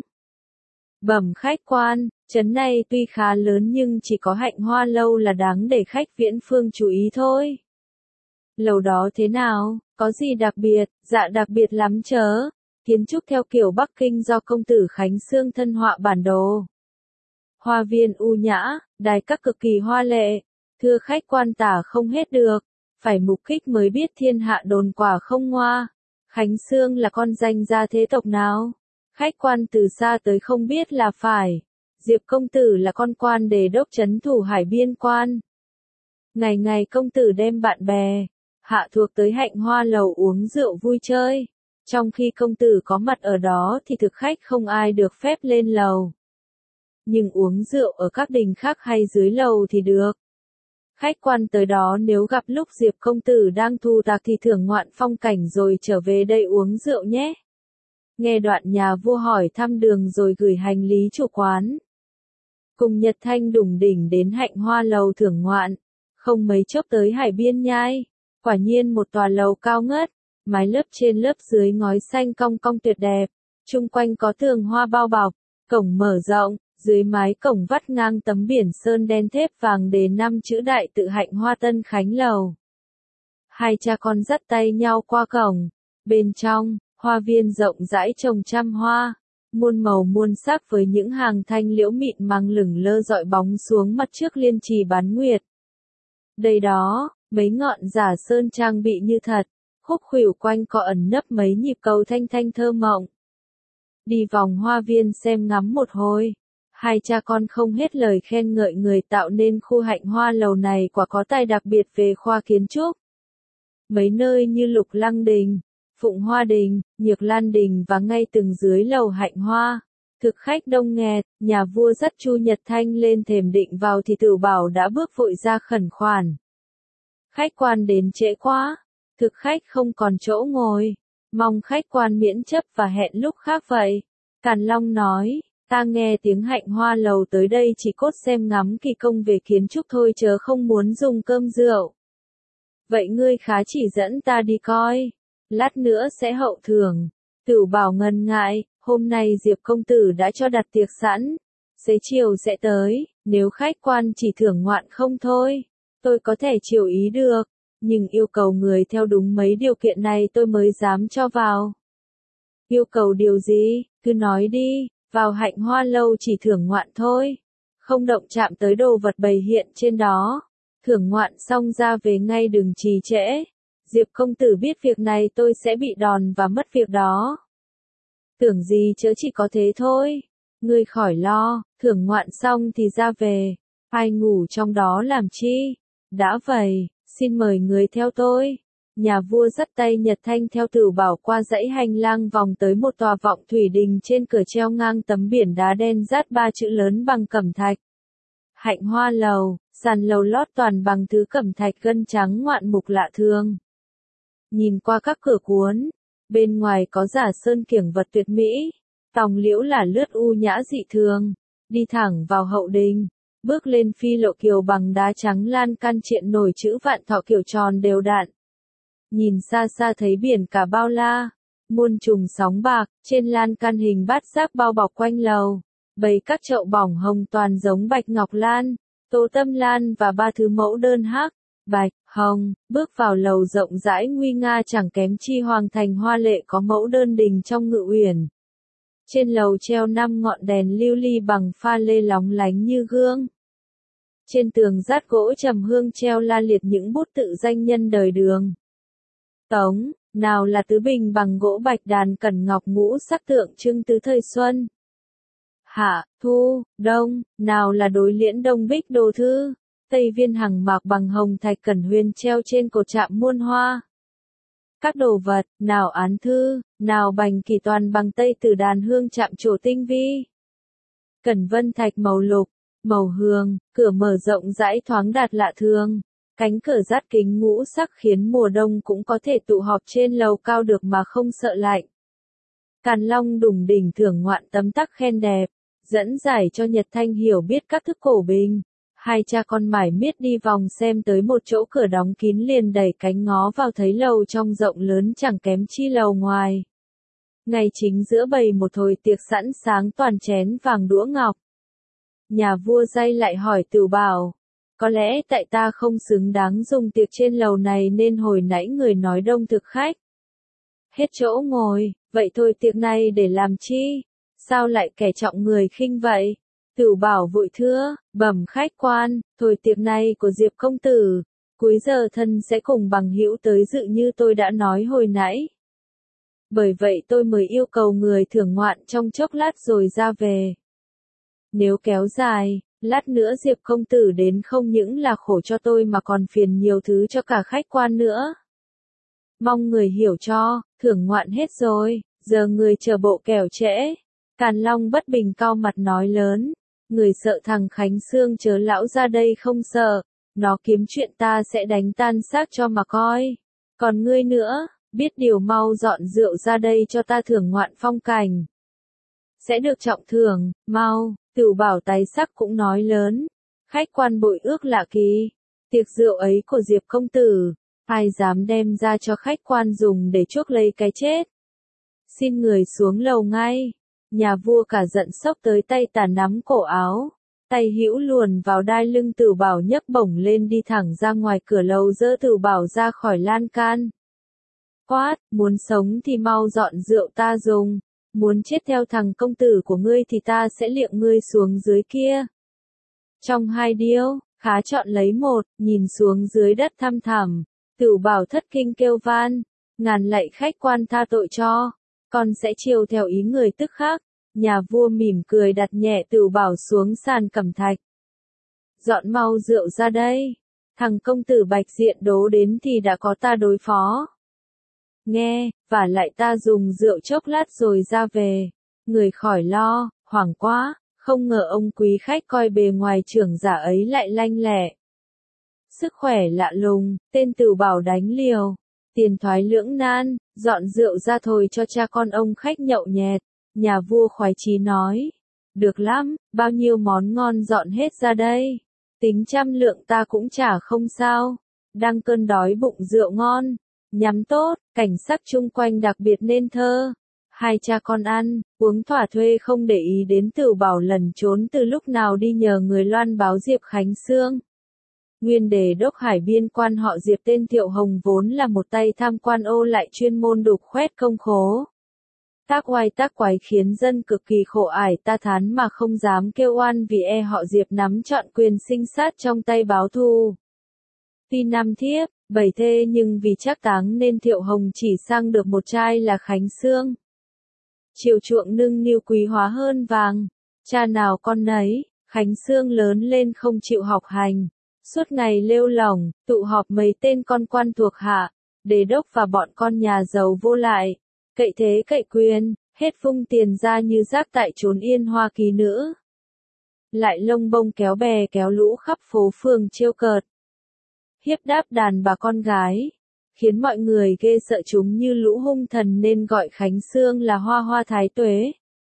Bẩm khách quan, trấn này tuy khá lớn nhưng chỉ có Hạnh Hoa Lâu là đáng để khách viễn phương chú ý thôi. Lầu đó thế nào, có gì đặc biệt? Dạ đặc biệt lắm chớ. Kiến trúc theo kiểu Bắc Kinh do công tử Khánh Sương thân họa bản đồ. Hoa viên u nhã, đài các cực kỳ hoa lệ. Thưa khách quan tả không hết được. Phải mục kích mới biết thiên hạ đồn quả không ngoa. Khánh Sương là con danh gia thế tộc nào? Khách quan từ xa tới không biết là phải. Diệp công tử là con quan đề đốc trấn thủ hải biên quan. Ngày ngày công tử đem bạn bè, hạ thuộc tới Hạnh Hoa Lầu uống rượu vui chơi. Trong khi công tử có mặt ở đó thì thực khách không ai được phép lên lầu. Nhưng uống rượu ở các đình khác hay dưới lầu thì được. Khách quan tới đó nếu gặp lúc Diệp công tử đang thu tạc thì thưởng ngoạn phong cảnh rồi trở về đây uống rượu nhé. Nghe đoạn nhà vua hỏi thăm đường rồi gửi hành lý chủ quán. Cùng Nhật Thanh đủng đỉnh đến Hạnh Hoa Lầu thưởng ngoạn. Không mấy chốc tới hải biên nhai. Quả nhiên một tòa lầu cao ngất. Mái lớp trên lớp dưới ngói xanh cong cong tuyệt đẹp. Chung quanh có tường hoa bao bọc. Cổng mở rộng. Dưới mái cổng vắt ngang tấm biển sơn đen thép vàng đề năm chữ đại tự Hạnh Hoa Tân Khánh Lầu. Hai cha con dắt tay nhau qua cổng. Bên trong, hoa viên rộng rãi trồng trăm hoa. Muôn màu muôn sắc với những hàng thanh liễu mịn màng lửng lơ dọi bóng xuống mặt trước liên trì bán nguyệt. Đây đó, mấy ngọn giả sơn trang bị như thật. Khúc khuỷu quanh có ẩn nấp mấy nhịp cầu thanh thanh thơ mộng. Đi vòng hoa viên xem ngắm một hồi. Hai cha con không hết lời khen ngợi người tạo nên khu Hạnh Hoa Lầu này quả có tài đặc biệt về khoa kiến trúc. Mấy nơi như Lục Lăng Đình, Phụng Hoa Đình, Nhược Lan Đình và ngay từng dưới lầu Hạnh Hoa. Thực khách đông nghẹt, nhà vua dắt Chu Nhật Thanh lên thềm định vào thì Tửu Bảo đã bước vội ra khẩn khoản. Khách quan đến trễ quá, thực khách không còn chỗ ngồi, mong khách quan miễn chấp và hẹn lúc khác vậy. Càn Long nói. Ta nghe tiếng Hạnh Hoa Lầu tới đây chỉ cốt xem ngắm kỳ công về kiến trúc thôi chớ không muốn dùng cơm rượu. Vậy ngươi khá chỉ dẫn ta đi coi. Lát nữa sẽ hậu thưởng. Tửu Bảo ngần ngại, hôm nay Diệp công tử đã cho đặt tiệc sẵn. Xế chiều sẽ tới, nếu khách quan chỉ thưởng ngoạn không thôi. Tôi có thể chiều ý được, nhưng yêu cầu người theo đúng mấy điều kiện này tôi mới dám cho vào. Yêu cầu điều gì, cứ nói đi. Vào Hạnh Hoa Lâu chỉ thưởng ngoạn thôi. Không động chạm tới đồ vật bày hiện trên đó. Thưởng ngoạn xong ra về ngay đừng trì trễ. Diệp công tử biết việc này tôi sẽ bị đòn và mất việc đó. Tưởng gì chớ chỉ có thế thôi. Ngươi khỏi lo, thưởng ngoạn xong thì ra về. Ai ngủ trong đó làm chi? Đã vậy, xin mời người theo tôi. Nhà vua dắt tay Nhật Thanh theo Tửu Bảo qua dãy hành lang vòng tới một tòa vọng thủy đình trên cửa treo ngang tấm biển đá đen dát ba chữ lớn bằng cẩm thạch. Hạnh Hoa Lầu, sàn lầu lót toàn bằng thứ cẩm thạch gân trắng ngoạn mục lạ thường. Nhìn qua các cửa cuốn, bên ngoài có giả sơn kiểng vật tuyệt mỹ, tòng liễu là lướt u nhã dị thường, đi thẳng vào hậu đình. bước lên phi lộ kiều bằng đá trắng lan can triện nổi chữ vạn thọ kiểu tròn đều đặn. Nhìn xa xa thấy biển cả bao la, muôn trùng sóng bạc, trên lan can hình bát giác bao bọc quanh lầu, bày các chậu bỏng hồng toàn giống bạch ngọc lan, tố tâm lan và ba thứ mẫu đơn hắc, bạch, hồng, bước vào lầu rộng rãi nguy nga chẳng kém chi hoàng thành hoa lệ có mẫu đơn đình trong ngự uyển. Trên lầu treo năm ngọn đèn lưu ly bằng pha lê lóng lánh như gương. Trên tường rát gỗ trầm hương treo la liệt những bút tự danh nhân đời Đường, Tống, nào là tứ bình bằng gỗ bạch đàn cẩn ngọc ngũ sắc tượng trưng tứ thời xuân, hạ, thu, đông, nào là đối liễn đông bích đồ thư, tây viên hằng mạc bằng hồng thạch cẩn huyền treo trên cột chạm muôn hoa. Các đồ vật, nào án thư, nào bành kỳ toàn bằng tây từ đàn hương chạm trổ tinh vi. Cẩn vân thạch màu lục, màu hương, cửa mở rộng rãi thoáng đạt lạ thường. Cánh cửa rát kính ngũ sắc khiến mùa đông cũng có thể tụ họp trên lầu cao được mà không sợ lạnh. Càn Long đủng đỉnh thưởng ngoạn tấm tắc khen đẹp, dẫn giải cho Nhật Thanh hiểu biết các thức cổ bình. Hai cha con mải miết đi vòng xem tới một chỗ cửa đóng kín liền đẩy cánh ngó vào thấy lầu trong rộng lớn chẳng kém chi lầu ngoài. Ngay chính giữa bày một hồi tiệc sẵn sáng toàn chén vàng đũa ngọc. Nhà vua day lại hỏi Tửu Bảo, có lẽ tại ta không xứng đáng dùng tiệc trên lầu này nên hồi nãy người nói đông thực khách. Hết chỗ ngồi, vậy thôi tiệc này để làm chi? Sao lại kẻ trọng người khinh vậy? Tửu Bảo vội thưa, bẩm khách quan, thôi tiệc này của Diệp công tử, cuối giờ thân sẽ cùng bằng hữu tới dự như tôi đã nói hồi nãy. Bởi vậy tôi mới yêu cầu người thưởng ngoạn trong chốc lát rồi ra về. Nếu kéo dài, lát nữa Diệp công tử đến không những là khổ cho tôi mà còn phiền nhiều thứ cho cả khách quan nữa. Mong người hiểu cho, thưởng ngoạn hết rồi, giờ người chờ bộ kẻo trễ. Càn Long bất bình cau mặt nói lớn, người sợ thằng Khánh Sương chớ lão ra đây không sợ, nó kiếm chuyện ta sẽ đánh tan xác cho mà coi. Còn ngươi nữa, biết điều mau dọn rượu ra đây cho ta thưởng ngoạn phong cảnh. Sẽ được trọng thưởng, mau. Tửu Bảo tái sắc cũng nói lớn, khách quan bội ước lạ kỳ, tiệc rượu ấy của Diệp công tử, ai dám đem ra cho khách quan dùng để chuốc lấy cái chết. Xin người xuống lầu ngay. Nhà vua cả giận sốc tới tay tà nắm cổ áo, tay hữu luồn vào đai lưng Tửu Bảo nhấc bổng lên đi thẳng ra ngoài cửa lầu dỡ Tửu Bảo ra khỏi lan can. Quát, muốn sống thì mau dọn rượu ta dùng. Muốn chết theo thằng công tử của ngươi thì ta sẽ liệng ngươi xuống dưới kia. Trong hai điêu, khá chọn lấy một, nhìn xuống dưới đất thăm thẳm, Tửu Bảo thất kinh kêu van, ngàn lạy khách quan tha tội cho, con sẽ chiều theo ý người tức khắc. Nhà vua mỉm cười đặt nhẹ Tửu Bảo xuống sàn cẩm thạch. Dọn mau rượu ra đây, thằng công tử bạch diện đố đến thì đã có ta đối phó. Nghe, và lại ta dùng rượu chốc lát rồi ra về. Người khỏi lo, hoảng quá, không ngờ ông quý khách coi bề ngoài trưởng giả ấy lại lanh lẹ. Sức khỏe lạ lùng, tên Tửu Bảo đánh liều. Tiền thoái lưỡng nan, dọn rượu ra thôi cho cha con ông khách nhậu nhẹt. Nhà vua khoái chí nói. Được lắm, bao nhiêu món ngon dọn hết ra đây. Tính trăm lượng ta cũng chả không sao. Đang cơn đói bụng rượu ngon. Nhắm tốt, cảnh sắc chung quanh đặc biệt nên thơ. Hai cha con ăn, uống thỏa thuê không để ý đến Tửu Bảo lẩn trốn từ lúc nào đi nhờ người loan báo Diệp Khánh Sương. Nguyên đề đốc hải biên quan họ Diệp tên Thiệu Hồng vốn là một tay tham quan ô lại chuyên môn đục khoét công khố. Tác oai tác quái khiến dân cực kỳ khổ ải ta thán mà không dám kêu oan vì e họ Diệp nắm trọn quyền sinh sát trong tay báo thù. Tuy năm thiếp, bảy thê nhưng vì trác táng nên Thiệu Hồng chỉ sang được một trai là Khánh Sương. Chiều chuộng nâng niu quý hóa hơn vàng, cha nào con nấy, Khánh Sương lớn lên không chịu học hành, suốt ngày lêu lỏng, tụ họp mấy tên con quan thuộc hạ, đế đốc và bọn con nhà giàu vô lại, cậy thế cậy quyền, hết phung tiền ra như rác tại chốn yên hoa kỳ nữ. Lại lông bông kéo bè kéo lũ khắp phố phường trêu cợt. Hiếp đáp đàn bà con gái, khiến mọi người ghê sợ chúng như lũ hung thần nên gọi Khánh Sương là Hoa Hoa Thái Tuế.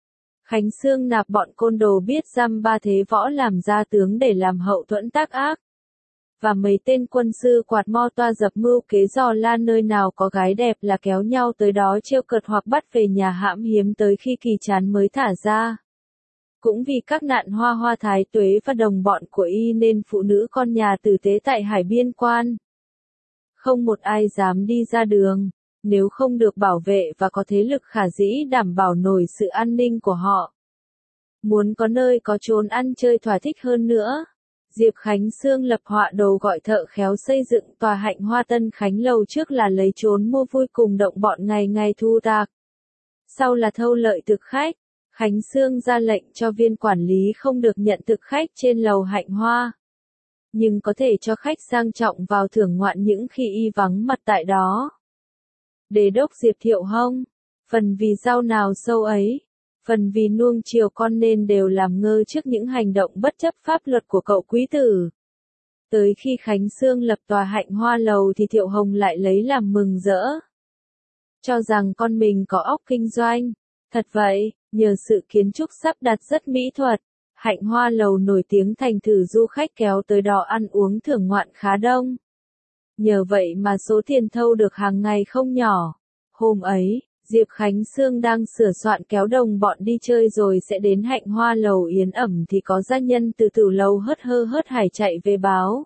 Khánh Sương nạp bọn côn đồ biết dăm ba thế võ làm gia tướng để làm hậu thuẫn tác ác. Và mấy tên quân sư quạt mo toa dập mưu kế dò la nơi nào có gái đẹp là kéo nhau tới đó trêu cợt hoặc bắt về nhà hãm hiếm tới khi kỳ chán mới thả ra. Cũng vì các nạn hoa hoa thái tuế và đồng bọn của y nên phụ nữ con nhà tử tế tại hải biên quan. Không một ai dám đi ra đường, nếu không được bảo vệ và có thế lực khả dĩ đảm bảo nổi sự an ninh của họ. Muốn có nơi có chốn ăn chơi thỏa thích hơn nữa, Diệp Khánh Sương lập họa đồ gọi thợ khéo xây dựng tòa hạnh hoa Tân Khánh Lầu trước là lấy trốn mua vui cùng động bọn ngày ngày thu tạc. Sau là thâu lợi thực khách, Khánh Sương ra lệnh cho viên quản lý không được nhận thực khách trên lầu hạnh hoa. Nhưng có thể cho khách sang trọng vào thưởng ngoạn những khi y vắng mặt tại đó. Đế đốc Diệp Thiệu Hông, phần vì giao nào sâu ấy, phần vì nuông chiều con nên đều làm ngơ trước những hành động bất chấp pháp luật của cậu quý tử. Tới khi Khánh Sương lập tòa hạnh hoa lầu thì Thiệu Hồng lại lấy làm mừng rỡ. Cho rằng con mình có óc kinh doanh. Thật vậy, nhờ sự kiến trúc sắp đặt rất mỹ thuật, hạnh hoa lầu nổi tiếng thành thử du khách kéo tới đó ăn uống thưởng ngoạn khá đông. Nhờ vậy mà số tiền thâu được hàng ngày không nhỏ. Hôm ấy, Diệp Khánh Sương đang sửa soạn kéo đồng bọn đi chơi rồi sẽ đến hạnh hoa lầu yến ẩm thì có gia nhân từ tử lầu hớt hơ hớt hải chạy về báo.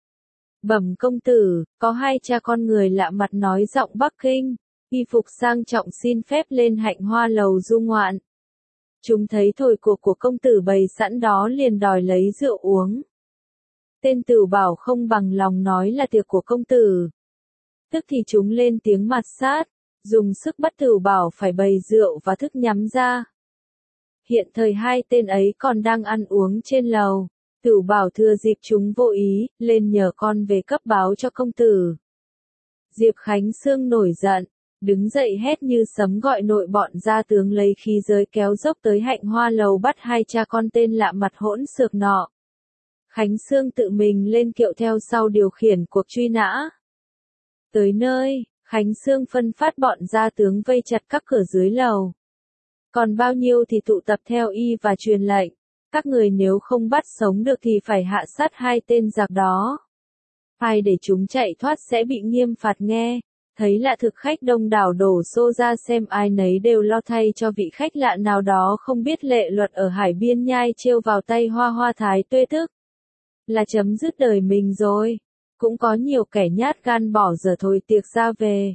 Bẩm công tử, có hai cha con người lạ mặt nói giọng Bắc Kinh, y phục sang trọng xin phép lên hạnh hoa lầu du ngoạn. Chúng thấy thổi cuộc của công tử bày sẵn đó liền đòi lấy rượu uống. Tên Tửu Bảo không bằng lòng nói là tiệc của công tử. Tức thì chúng lên tiếng mặt sát, dùng sức bắt Tửu Bảo phải bày rượu và thức nhắm ra. Hiện thời hai tên ấy còn đang ăn uống trên lầu. Tửu Bảo thừa dịp chúng vô ý, lên nhờ con về cấp báo cho công tử. Diệp Khánh Sương nổi giận, đứng dậy hét như sấm gọi nội bọn gia tướng lấy khí giới kéo dốc tới hạnh hoa lầu bắt hai cha con tên lạ mặt hỗn xược nọ. Khánh Sương tự mình lên kiệu theo sau điều khiển cuộc truy nã. Tới nơi, Khánh Sương phân phát bọn gia tướng vây chặt các cửa dưới lầu. Còn bao nhiêu thì tụ tập theo y và truyền lệnh. Các người nếu không bắt sống được thì phải hạ sát hai tên giặc đó. Ai để chúng chạy thoát sẽ bị nghiêm phạt nghe. Thấy lạ thực khách đông đảo đổ xô ra xem ai nấy đều lo thay cho vị khách lạ nào đó không biết lệ luật ở hải biên nhai trêu vào tay hoa hoa thái tuê tức. Là chấm dứt đời mình rồi. Cũng có nhiều kẻ nhát gan bỏ giờ thôi tiệc ra về.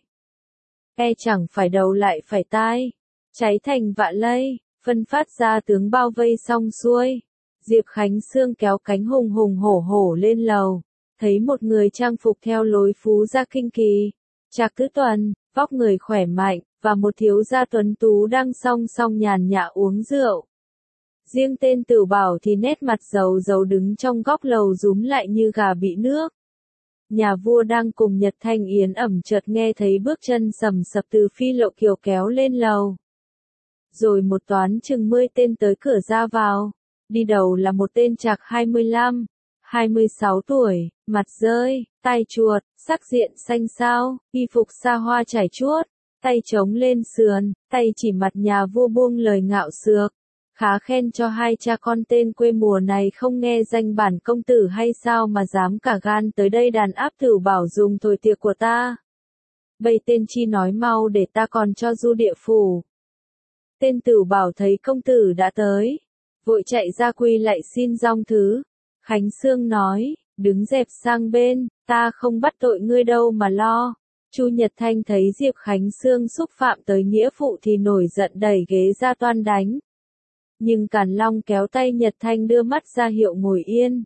E chẳng phải đầu lại phải tai. Cháy thành vạ lây. Phân phát ra tướng bao vây xong xuôi. Diệp Khánh Sương kéo cánh hùng hùng hổ hổ lên lầu. Thấy một người trang phục theo lối phú gia kinh kỳ. Trạc Tứ Tuần, vóc người khỏe mạnh, và một thiếu gia tuấn tú đang song song nhàn nhã uống rượu. Riêng tên Tửu Bảo thì nét mặt dầu dầu đứng trong góc lầu rúm lại như gà bị nước. Nhà vua đang cùng Nhật Thanh yến ẩm chợt nghe thấy bước chân sầm sập từ phi lộ kiều kéo lên lầu. Rồi một toán chừng mươi tên tới cửa ra vào. Đi đầu là một tên trạc hai mươi lăm, hai mươi sáu tuổi, mặt rơi, tai chuột, sắc diện xanh xao, y phục xa hoa trải chuốt, tay chống lên sườn, tay chỉ mặt nhà vua buông lời ngạo xược. Khá khen cho hai cha con tên quê mùa này không nghe danh bản công tử hay sao mà dám cả gan tới đây đàn áp Tửu Bảo dùng thổi tiệc của ta. Bầy tên chi nói mau để ta còn cho du địa phủ. Tên Tửu Bảo thấy công tử đã tới, vội chạy ra quy lại xin dong thứ. Khánh Sương nói, đứng dẹp sang bên, ta không bắt tội ngươi đâu mà lo. Chu Nhật Thanh thấy Diệp Khánh Sương xúc phạm tới nghĩa phụ thì nổi giận đẩy ghế ra toan đánh. Nhưng Càn Long kéo tay Nhật Thanh đưa mắt ra hiệu ngồi yên.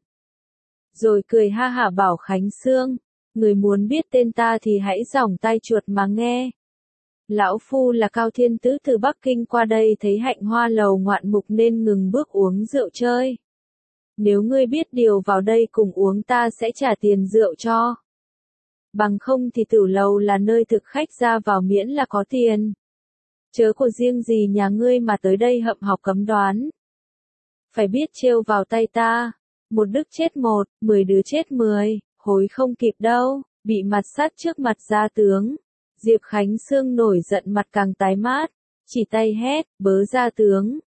Rồi cười ha hả bảo Khánh Sương, người muốn biết tên ta thì hãy giỏng tai chuột mà nghe. Lão Phu là Cao Thiên Tứ từ Bắc Kinh qua đây thấy hạnh hoa lầu ngoạn mục nên ngừng bước uống rượu chơi. Nếu ngươi biết điều vào đây cùng uống ta sẽ trả tiền rượu cho. Bằng không thì Tử lầu là nơi thực khách ra vào miễn là có tiền. Chớ của riêng gì nhà ngươi mà tới đây hậm học cấm đoán. Phải biết trêu vào tay ta. Một đức chết một, mười đứa chết mười, hối không kịp đâu, bị mặt sát trước mặt gia tướng. Diệp Khánh Sương nổi giận mặt càng tái mát, chỉ tay hét, bớ gia tướng,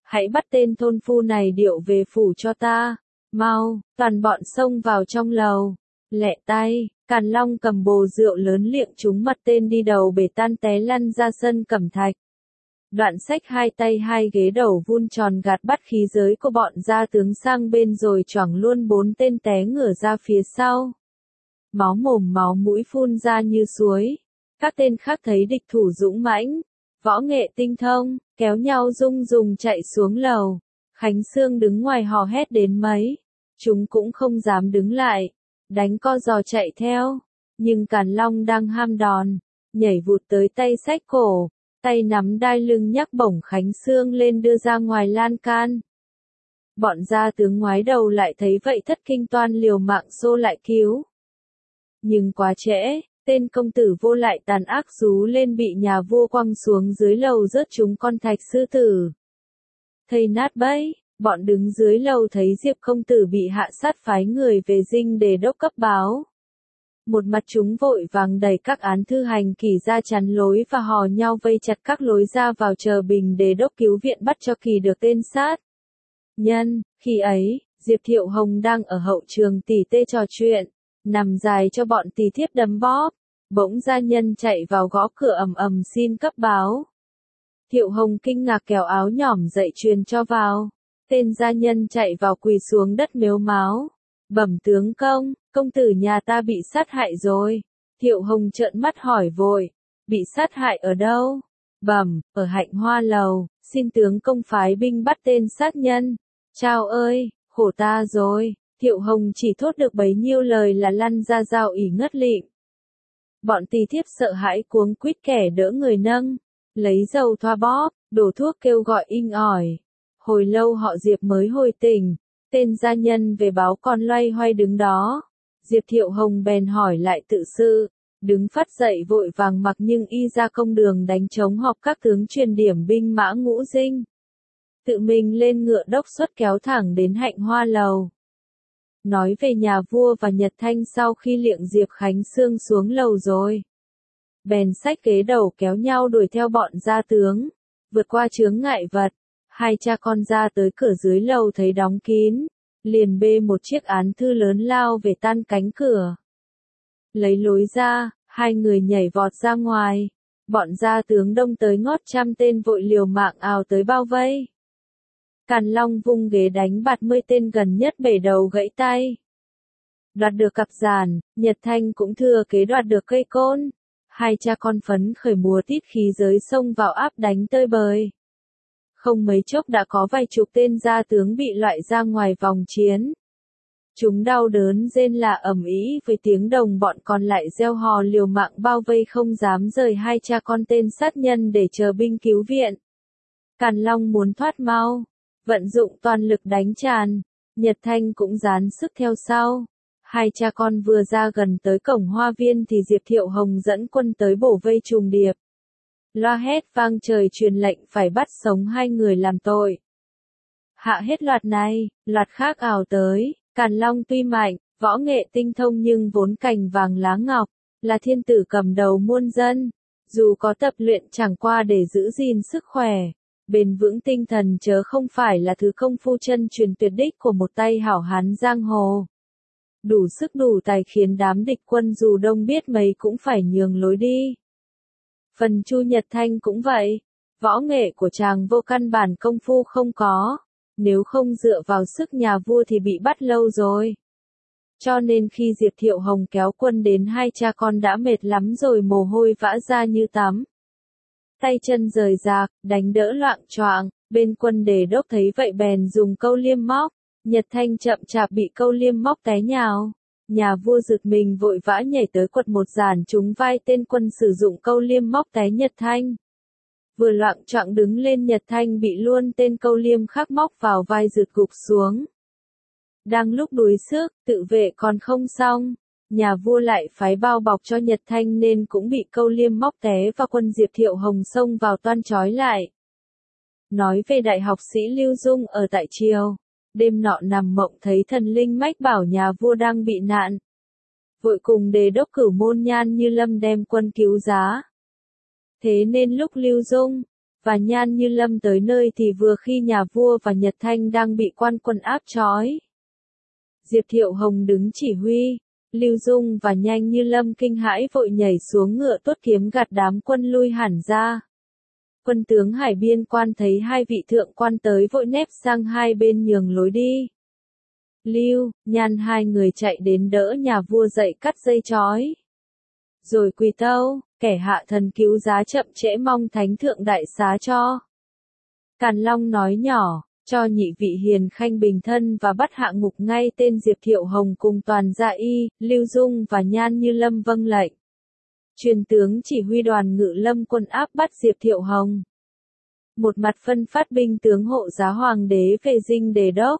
hãy bắt tên thôn phu này điệu về phủ cho ta, mau, toàn bọn xông vào trong lầu, lẹ tay, Càn Long cầm bồ rượu lớn liệng trúng mặt tên đi đầu bể tan té lăn ra sân cẩm thạch. Đoạn xách hai tay hai ghế đầu vun tròn gạt bắt khí giới của bọn gia tướng sang bên rồi choảng luôn bốn tên té ngửa ra phía sau. Máu mồm máu mũi phun ra như suối. Các tên khác thấy địch thủ dũng mãnh, võ nghệ tinh thông, kéo nhau rung rùng chạy xuống lầu. Khánh Sương đứng ngoài hò hét đến mấy. Chúng cũng không dám đứng lại, đánh co giò chạy theo. Nhưng Càn Long đang ham đòn, nhảy vụt tới tay xách cổ, tay nắm đai lưng nhắc bổng Khánh Sương lên đưa ra ngoài lan can. Bọn gia tướng ngoái đầu lại thấy vậy thất kinh toan liều mạng xô lại cứu. Nhưng quá trễ, tên công tử vô lại tàn ác rú lên bị nhà vua quăng xuống dưới lầu rớt trúng con thạch sư tử. Thây nát bẫy, bọn đứng dưới lầu thấy Diệp công tử bị hạ sát phái người về dinh để đốc cấp báo. Một mặt chúng vội vàng đẩy các án thư hành kỷ ra chắn lối và hò nhau vây chặt các lối ra vào chờ Bình Đề đốc cứu viện bắt cho kỳ được tên sát nhân. Khi ấy, Diệp Thiệu Hồng đang ở hậu trường tỉ tê trò chuyện, nằm dài cho bọn tỳ thiếp đấm bóp. Bỗng gia nhân chạy vào gõ cửa ầm ầm xin cấp báo. Thiệu Hồng kinh ngạc kéo áo nhỏm dậy truyền cho vào. Tên gia nhân chạy vào quỳ xuống đất mếu máo. Bẩm tướng công, công tử nhà ta bị sát hại rồi. Thiệu Hồng trợn mắt hỏi vội. Bị sát hại ở đâu? Bẩm, ở Hạnh Hoa Lầu, xin tướng công phái binh bắt tên sát nhân. Chao ơi, khổ ta rồi. Thiệu Hồng chỉ thốt được bấy nhiêu lời là lăn ra dao ỉ ngất lịm. Bọn tỳ thiếp sợ hãi cuống quýt kẻ đỡ người nâng, lấy dầu thoa bóp, đổ thuốc kêu gọi inh ỏi. Hồi lâu họ Diệp mới hồi tỉnh, tên gia nhân về báo còn loay hoay đứng đó. Diệp Thiệu Hồng bèn hỏi lại tự sự, đứng phát dậy vội vàng mặc nhưng y ra công đường đánh trống họp các tướng truyền điểm binh mã ngũ dinh. Tự mình lên ngựa đốc xuất kéo thẳng đến Hạnh Hoa Lầu. Nói về nhà vua và Nhật Thanh sau khi liệng Diệp Khánh Sương xuống lầu rồi. Bèn xách ghế đầu kéo nhau đuổi theo bọn gia tướng, vượt qua chướng ngại vật. Hai cha con ra tới cửa dưới lầu thấy đóng kín, liền bê một chiếc án thư lớn lao về tan cánh cửa. Lấy lối ra, hai người nhảy vọt ra ngoài. Bọn gia tướng đông tới ngót trăm tên vội liều mạng ào tới bao vây. Càn Long vung ghế đánh bạt mươi tên gần nhất bể đầu gãy tay. Đoạt được cặp giàn, Nhật Thanh cũng thừa kế đoạt được cây côn. Hai cha con phấn khởi múa tít khí giới xông vào áp đánh tơi bời. Không mấy chốc đã có vài chục tên gia tướng bị loại ra ngoài vòng chiến. Chúng đau đớn rên là ầm ĩ với tiếng đồng bọn còn lại reo hò liều mạng bao vây không dám rời hai cha con tên sát nhân để chờ binh cứu viện. Càn Long muốn thoát mau, vận dụng toàn lực đánh tràn, Nhật Thanh cũng dán sức theo sau. Hai cha con vừa ra gần tới cổng hoa viên thì Diệp Thiệu Hồng dẫn quân tới bổ vây trùng điệp. Loa hét vang trời truyền lệnh phải bắt sống hai người làm tội. Hạ hết loạt này, loạt khác ào tới. Càn Long tuy mạnh, võ nghệ tinh thông nhưng vốn cành vàng lá ngọc, là thiên tử cầm đầu muôn dân. Dù có tập luyện chẳng qua để giữ gìn sức khỏe, bền vững tinh thần chớ không phải là thứ công phu chân truyền tuyệt đích của một tay hảo hán giang hồ. Đủ sức đủ tài khiến đám địch quân dù đông biết mấy cũng phải nhường lối đi. Phần Chu Nhật Thanh cũng vậy, võ nghệ của chàng vô căn bản công phu không có. Nếu không dựa vào sức nhà vua thì bị bắt lâu rồi. Cho nên khi Diệp Thiệu Hồng kéo quân đến hai cha con đã mệt lắm rồi mồ hôi vã ra như tắm. Tay chân rời rạc, đánh đỡ loạng choạng, bên quân Đề đốc thấy vậy bèn dùng câu liêm móc. Nhật Thanh chậm chạp bị câu liêm móc té nhào. Nhà vua giật mình vội vã nhảy tới quật một giàn trúng vai tên quân sử dụng câu liêm móc té Nhật Thanh. Vừa loạng choạng đứng lên Nhật Thanh bị luôn tên câu liêm khắc móc vào vai rượt gục xuống. Đang lúc đuối sức, tự vệ còn không xong, nhà vua lại phái bao bọc cho Nhật Thanh nên cũng bị câu liêm móc té và quân Diệp Thiệu Hồng xông vào toan trói lại. Nói về đại học sĩ Lưu Dung ở tại triều, đêm nọ nằm mộng thấy thần linh mách bảo nhà vua đang bị nạn. Vội cùng Đề đốc Cửu Môn Nhan Như Lâm đem quân cứu giá. Thế nên lúc Lưu Dung và Nhan Như Lâm tới nơi thì vừa khi nhà vua và Nhật Thanh đang bị quan quân áp trói. Diệp Thiệu Hồng đứng chỉ huy, Lưu Dung và Nhan Như Lâm kinh hãi vội nhảy xuống ngựa tuốt kiếm gạt đám quân lui hẳn ra. Quân tướng Hải Biên Quan thấy hai vị thượng quan tới vội nép sang hai bên nhường lối đi. Lưu, Nhan hai người chạy đến đỡ nhà vua dậy cắt dây trói. Rồi quỳ tâu, kẻ hạ thần cứu giá chậm trễ mong thánh thượng đại xá cho. Càn Long nói nhỏ, cho nhị vị hiền khanh bình thân và bắt hạ ngục ngay tên Diệp Thiệu Hồng cùng toàn gia y, Lưu Dung và Nhan Như Lâm vâng lệnh. Truyền tướng chỉ huy đoàn Ngự Lâm quân áp bắt Diệp Thiệu Hồng. Một mặt phân phát binh tướng hộ giá hoàng đế về Dinh Đề Đốc.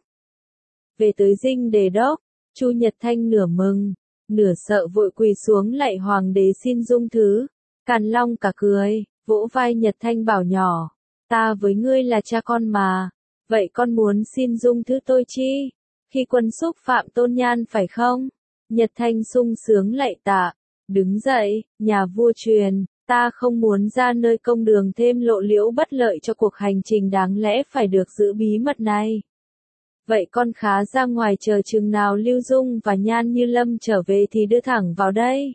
Về tới Dinh Đề Đốc, Chu Nhật Thanh nửa mừng, nửa sợ vội quỳ xuống lạy hoàng đế xin dung thứ. Càn Long cả cười, vỗ vai Nhật Thanh bảo nhỏ, ta với ngươi là cha con mà, vậy con muốn xin dung thứ tôi chi? Khi quân xúc phạm tôn nhan phải không? Nhật Thanh sung sướng lạy tạ, đứng dậy, nhà vua truyền, ta không muốn ra nơi công đường thêm lộ liễu bất lợi cho cuộc hành trình đáng lẽ phải được giữ bí mật này. Vậy con khá ra ngoài chờ chừng nào Lưu Dung và Nhan Như Lâm trở về thì đưa thẳng vào đây.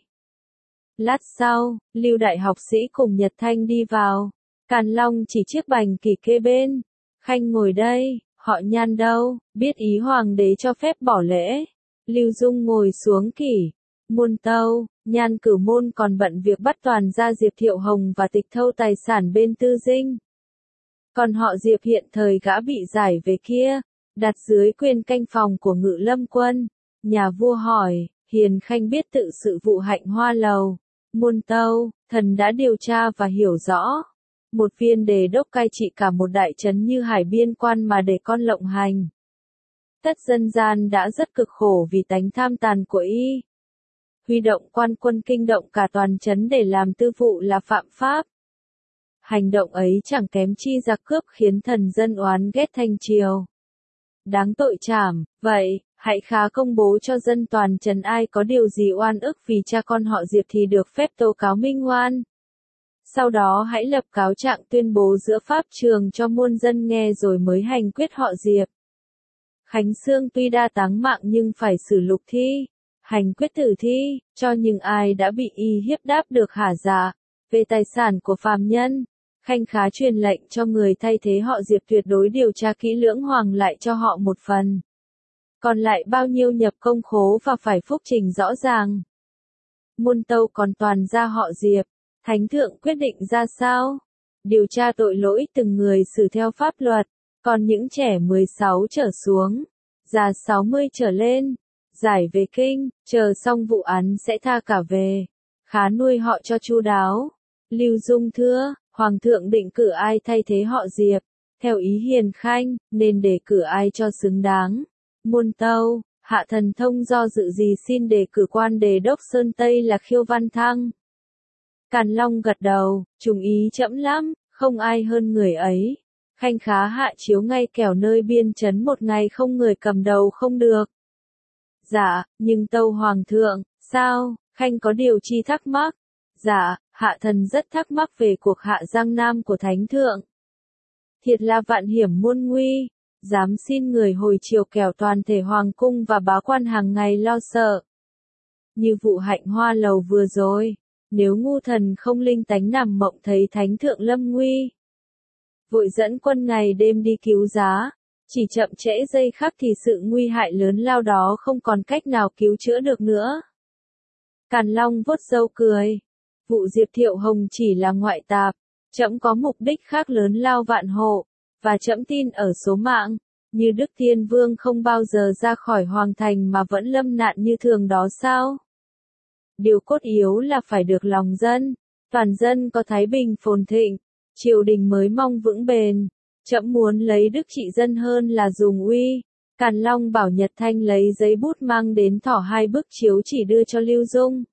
Lát sau, Lưu đại học sĩ cùng Nhật Thanh đi vào. Càn Long chỉ chiếc bành kỷ kê bên. Khanh ngồi đây, họ Nhan đâu, biết ý hoàng đế cho phép bỏ lễ. Lưu Dung ngồi xuống kỷ. Muôn tâu, Nhan Cửu Môn còn bận việc bắt toàn gia Diệp Thiệu Hồng và tịch thâu tài sản bên Tư Dinh. Còn họ Diệp hiện thời gã bị giải về kia, đặt dưới quyền canh phòng của Ngự Lâm quân. Nhà vua hỏi, hiền khanh biết tự sự vụ Hạnh Hoa Lầu. Muôn tâu, thần đã điều tra và hiểu rõ. Một viên đề đốc cai trị cả một đại trấn như Hải Biên Quan mà để con lộng hành. Tất dân gian đã rất cực khổ vì tánh tham tàn của y. Huy động quan quân kinh động cả toàn trấn để làm tư vụ là phạm pháp. Hành động ấy chẳng kém chi giặc cướp khiến thần dân oán ghét thanh triều. Đáng tội trảm, vậy, hãy khá công bố cho dân toàn trấn ai có điều gì oan ức vì cha con họ Diệp thì được phép tố cáo minh oan. Sau đó hãy lập cáo trạng tuyên bố giữa pháp trường cho muôn dân nghe rồi mới hành quyết họ Diệp. Khánh Sương tuy đa táng mạng nhưng phải xử lục thi, hành quyết tử thi, cho những ai đã bị y hiếp đáp được hả dạ. Về tài sản của phàm nhân, Khanh khá truyền lệnh cho người thay thế họ Diệp tuyệt đối điều tra kỹ lưỡng hoàng lại cho họ một phần. Còn lại bao nhiêu nhập công khố và phải phúc trình rõ ràng. Muôn tâu còn toàn gia họ Diệp, thánh thượng quyết định ra sao? Điều tra tội lỗi từng người xử theo pháp luật, còn những trẻ mười sáu trở xuống, già sáu mươi trở lên, giải về kinh, chờ xong vụ án sẽ tha cả về. Khá nuôi họ cho chu đáo. Lưu Dung thưa, Hoàng thượng định cử ai thay thế họ Diệp, theo ý hiền khanh, nên đề cử ai cho xứng đáng. Muôn tâu, hạ thần thông do dự gì xin đề cử quan đề đốc Sơn Tây là Khiêu Văn Thăng. Càn Long gật đầu, trùng ý trẫm lắm, không ai hơn người ấy. Khanh khá hạ chiếu ngay kẻo nơi biên trấn một ngày không người cầm đầu không được. Dạ, nhưng tâu Hoàng thượng, sao, Khanh có điều chi thắc mắc? Dạ, hạ thần rất thắc mắc về cuộc hạ Giang Nam của Thánh Thượng. Thiệt là vạn hiểm muôn nguy, dám xin người hồi chiều kẻo toàn thể Hoàng cung và bá quan hàng ngày lo sợ. Như vụ Hạnh Hoa Lầu vừa rồi, nếu ngu thần không linh tánh nằm mộng thấy Thánh Thượng lâm nguy. Vội dẫn quân ngày đêm đi cứu giá, chỉ chậm trễ giây khắc thì sự nguy hại lớn lao đó không còn cách nào cứu chữa được nữa. Càn Long vuốt râu cười. Vụ Diệp Thiệu Hồng chỉ là ngoại tạp, trẫm có mục đích khác lớn lao vạn hộ, và trẫm tin ở số mạng, như Đức Thiên Vương không bao giờ ra khỏi hoàng thành mà vẫn lâm nạn như thường đó sao? Điều cốt yếu là phải được lòng dân, toàn dân có thái bình phồn thịnh, triều đình mới mong vững bền. Trẫm muốn lấy đức trị dân hơn là dùng uy. Càn Long bảo Nhật Thanh lấy giấy bút mang đến thỏ hai bức chiếu chỉ đưa cho Lưu Dung.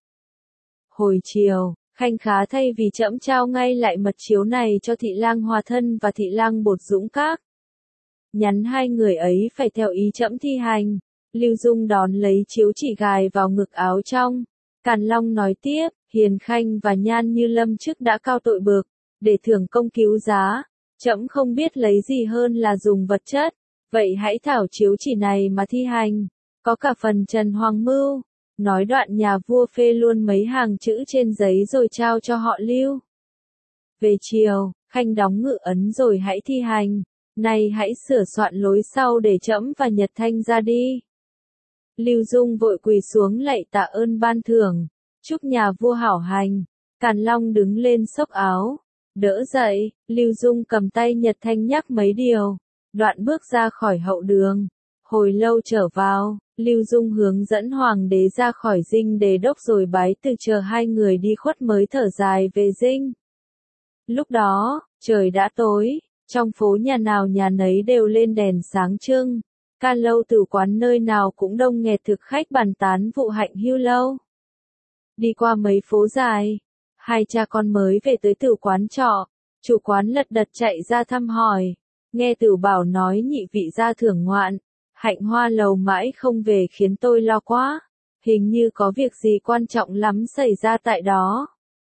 Hồi chiều, Khanh khá thay vì trẫm trao ngay lại mật chiếu này cho thị lang Hòa Thân và thị lang Bột Dũng Các. Nhắn hai người ấy phải theo ý trẫm thi hành. Lưu Dung đón lấy chiếu chỉ gài vào ngực áo trong. Càn Long nói tiếp, Hiền Khanh và Nhan Như Lâm trước đã cao tội bực, để thưởng công cứu giá, Trẫm không biết lấy gì hơn là dùng vật chất, vậy hãy thảo chiếu chỉ này mà thi hành, có cả phần Trần Hoàng Mưu. Nói đoạn nhà vua phê luôn mấy hàng chữ trên giấy rồi trao cho họ Lưu. Về chiều, khanh đóng ngự ấn rồi hãy thi hành, này hãy sửa soạn lối sau để trẫm và Nhật Thanh ra đi. Lưu Dung vội quỳ xuống lạy tạ ơn ban thưởng, chúc nhà vua hảo hành. Càn Long đứng lên xốc áo, đỡ dậy, Lưu Dung cầm tay Nhật Thanh nhắc mấy điều, đoạn bước ra khỏi hậu đường. Hồi lâu trở vào, Lưu Dung hướng dẫn hoàng đế ra khỏi dinh đề đốc rồi bái từ chờ hai người đi khuất mới thở dài về dinh. Lúc đó, trời đã tối, trong phố nhà nào nhà nấy đều lên đèn sáng trưng, ca lâu tử quán nơi nào cũng đông nghẹt thực khách bàn tán vụ hạnh hưu lâu. Đi qua mấy phố dài, hai cha con mới về tới tử quán trọ, chủ quán lật đật chạy ra thăm hỏi, nghe tử bảo nói nhị vị ra thưởng ngoạn, hạnh hoa lầu mãi không về khiến tôi lo quá, hình như có việc gì quan trọng lắm xảy ra tại đó.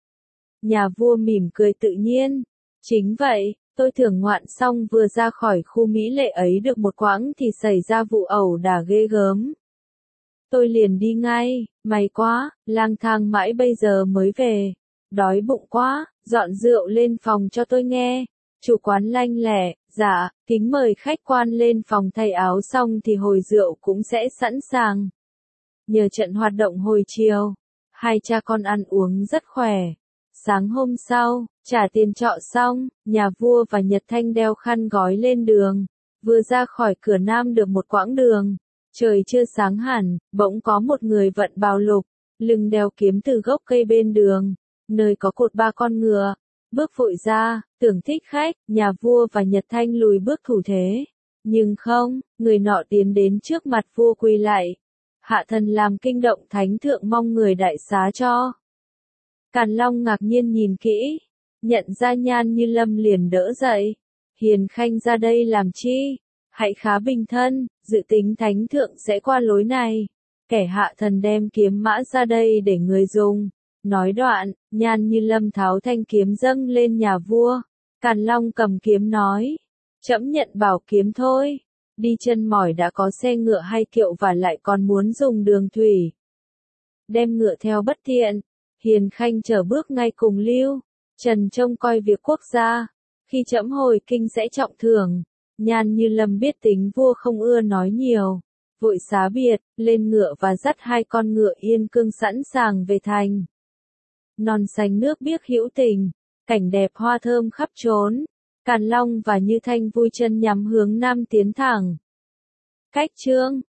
Nhà vua mỉm cười tự nhiên, chính vậy, tôi thưởng ngoạn xong vừa ra khỏi khu mỹ lệ ấy được một quãng thì xảy ra vụ ẩu đả ghê gớm. Tôi liền đi ngay, may quá, lang thang mãi bây giờ mới về, đói bụng quá, dọn rượu lên phòng cho tôi nghe. Chủ quán lanh lẻ, dạ, kính mời khách quan lên phòng thay áo xong thì hồi rượu cũng sẽ sẵn sàng. Nhờ trận hoạt động hồi chiều, hai cha con ăn uống rất khỏe. Sáng hôm sau, trả tiền trọ xong, nhà vua và Nhật Thanh đeo khăn gói lên đường, vừa ra khỏi cửa nam được một quãng đường. Trời chưa sáng hẳn, bỗng có một người vận bào lục, lưng đeo kiếm từ gốc cây bên đường, nơi có cột ba con ngựa, bước vội ra, tưởng thích khách, nhà vua và Nhật Thanh lùi bước thủ thế. Nhưng không, người nọ tiến đến trước mặt vua quỳ lại. Hạ thần làm kinh động thánh thượng mong người đại xá cho. Càn Long ngạc nhiên nhìn kỹ, nhận ra Nhan Như Lâm liền đỡ dậy. Hiền khanh ra đây làm chi? Hãy khá bình thân, dự tính thánh thượng sẽ qua lối này. Kẻ hạ thần đem kiếm mã ra đây để người dùng. Nói đoạn, Nhan Như Lâm tháo thanh kiếm dâng lên nhà vua. Càn Long cầm kiếm nói, trẫm nhận bảo kiếm thôi. Đi chân mỏi đã có xe ngựa hay kiệu và lại còn muốn dùng đường thủy. Đem ngựa theo bất tiện. Hiền khanh trở bước ngay cùng Lưu Trần trông coi việc quốc gia. Khi trẫm hồi kinh sẽ trọng thưởng. Nhan Như Lâm biết tính vua không ưa nói nhiều, vội xá biệt, lên ngựa và dắt hai con ngựa yên cương sẵn sàng về thành. Non xanh nước biếc hữu tình, cảnh đẹp hoa thơm khắp trốn. Càn Long và Như Thanh vui chân nhắm hướng nam tiến thẳng. Cách chương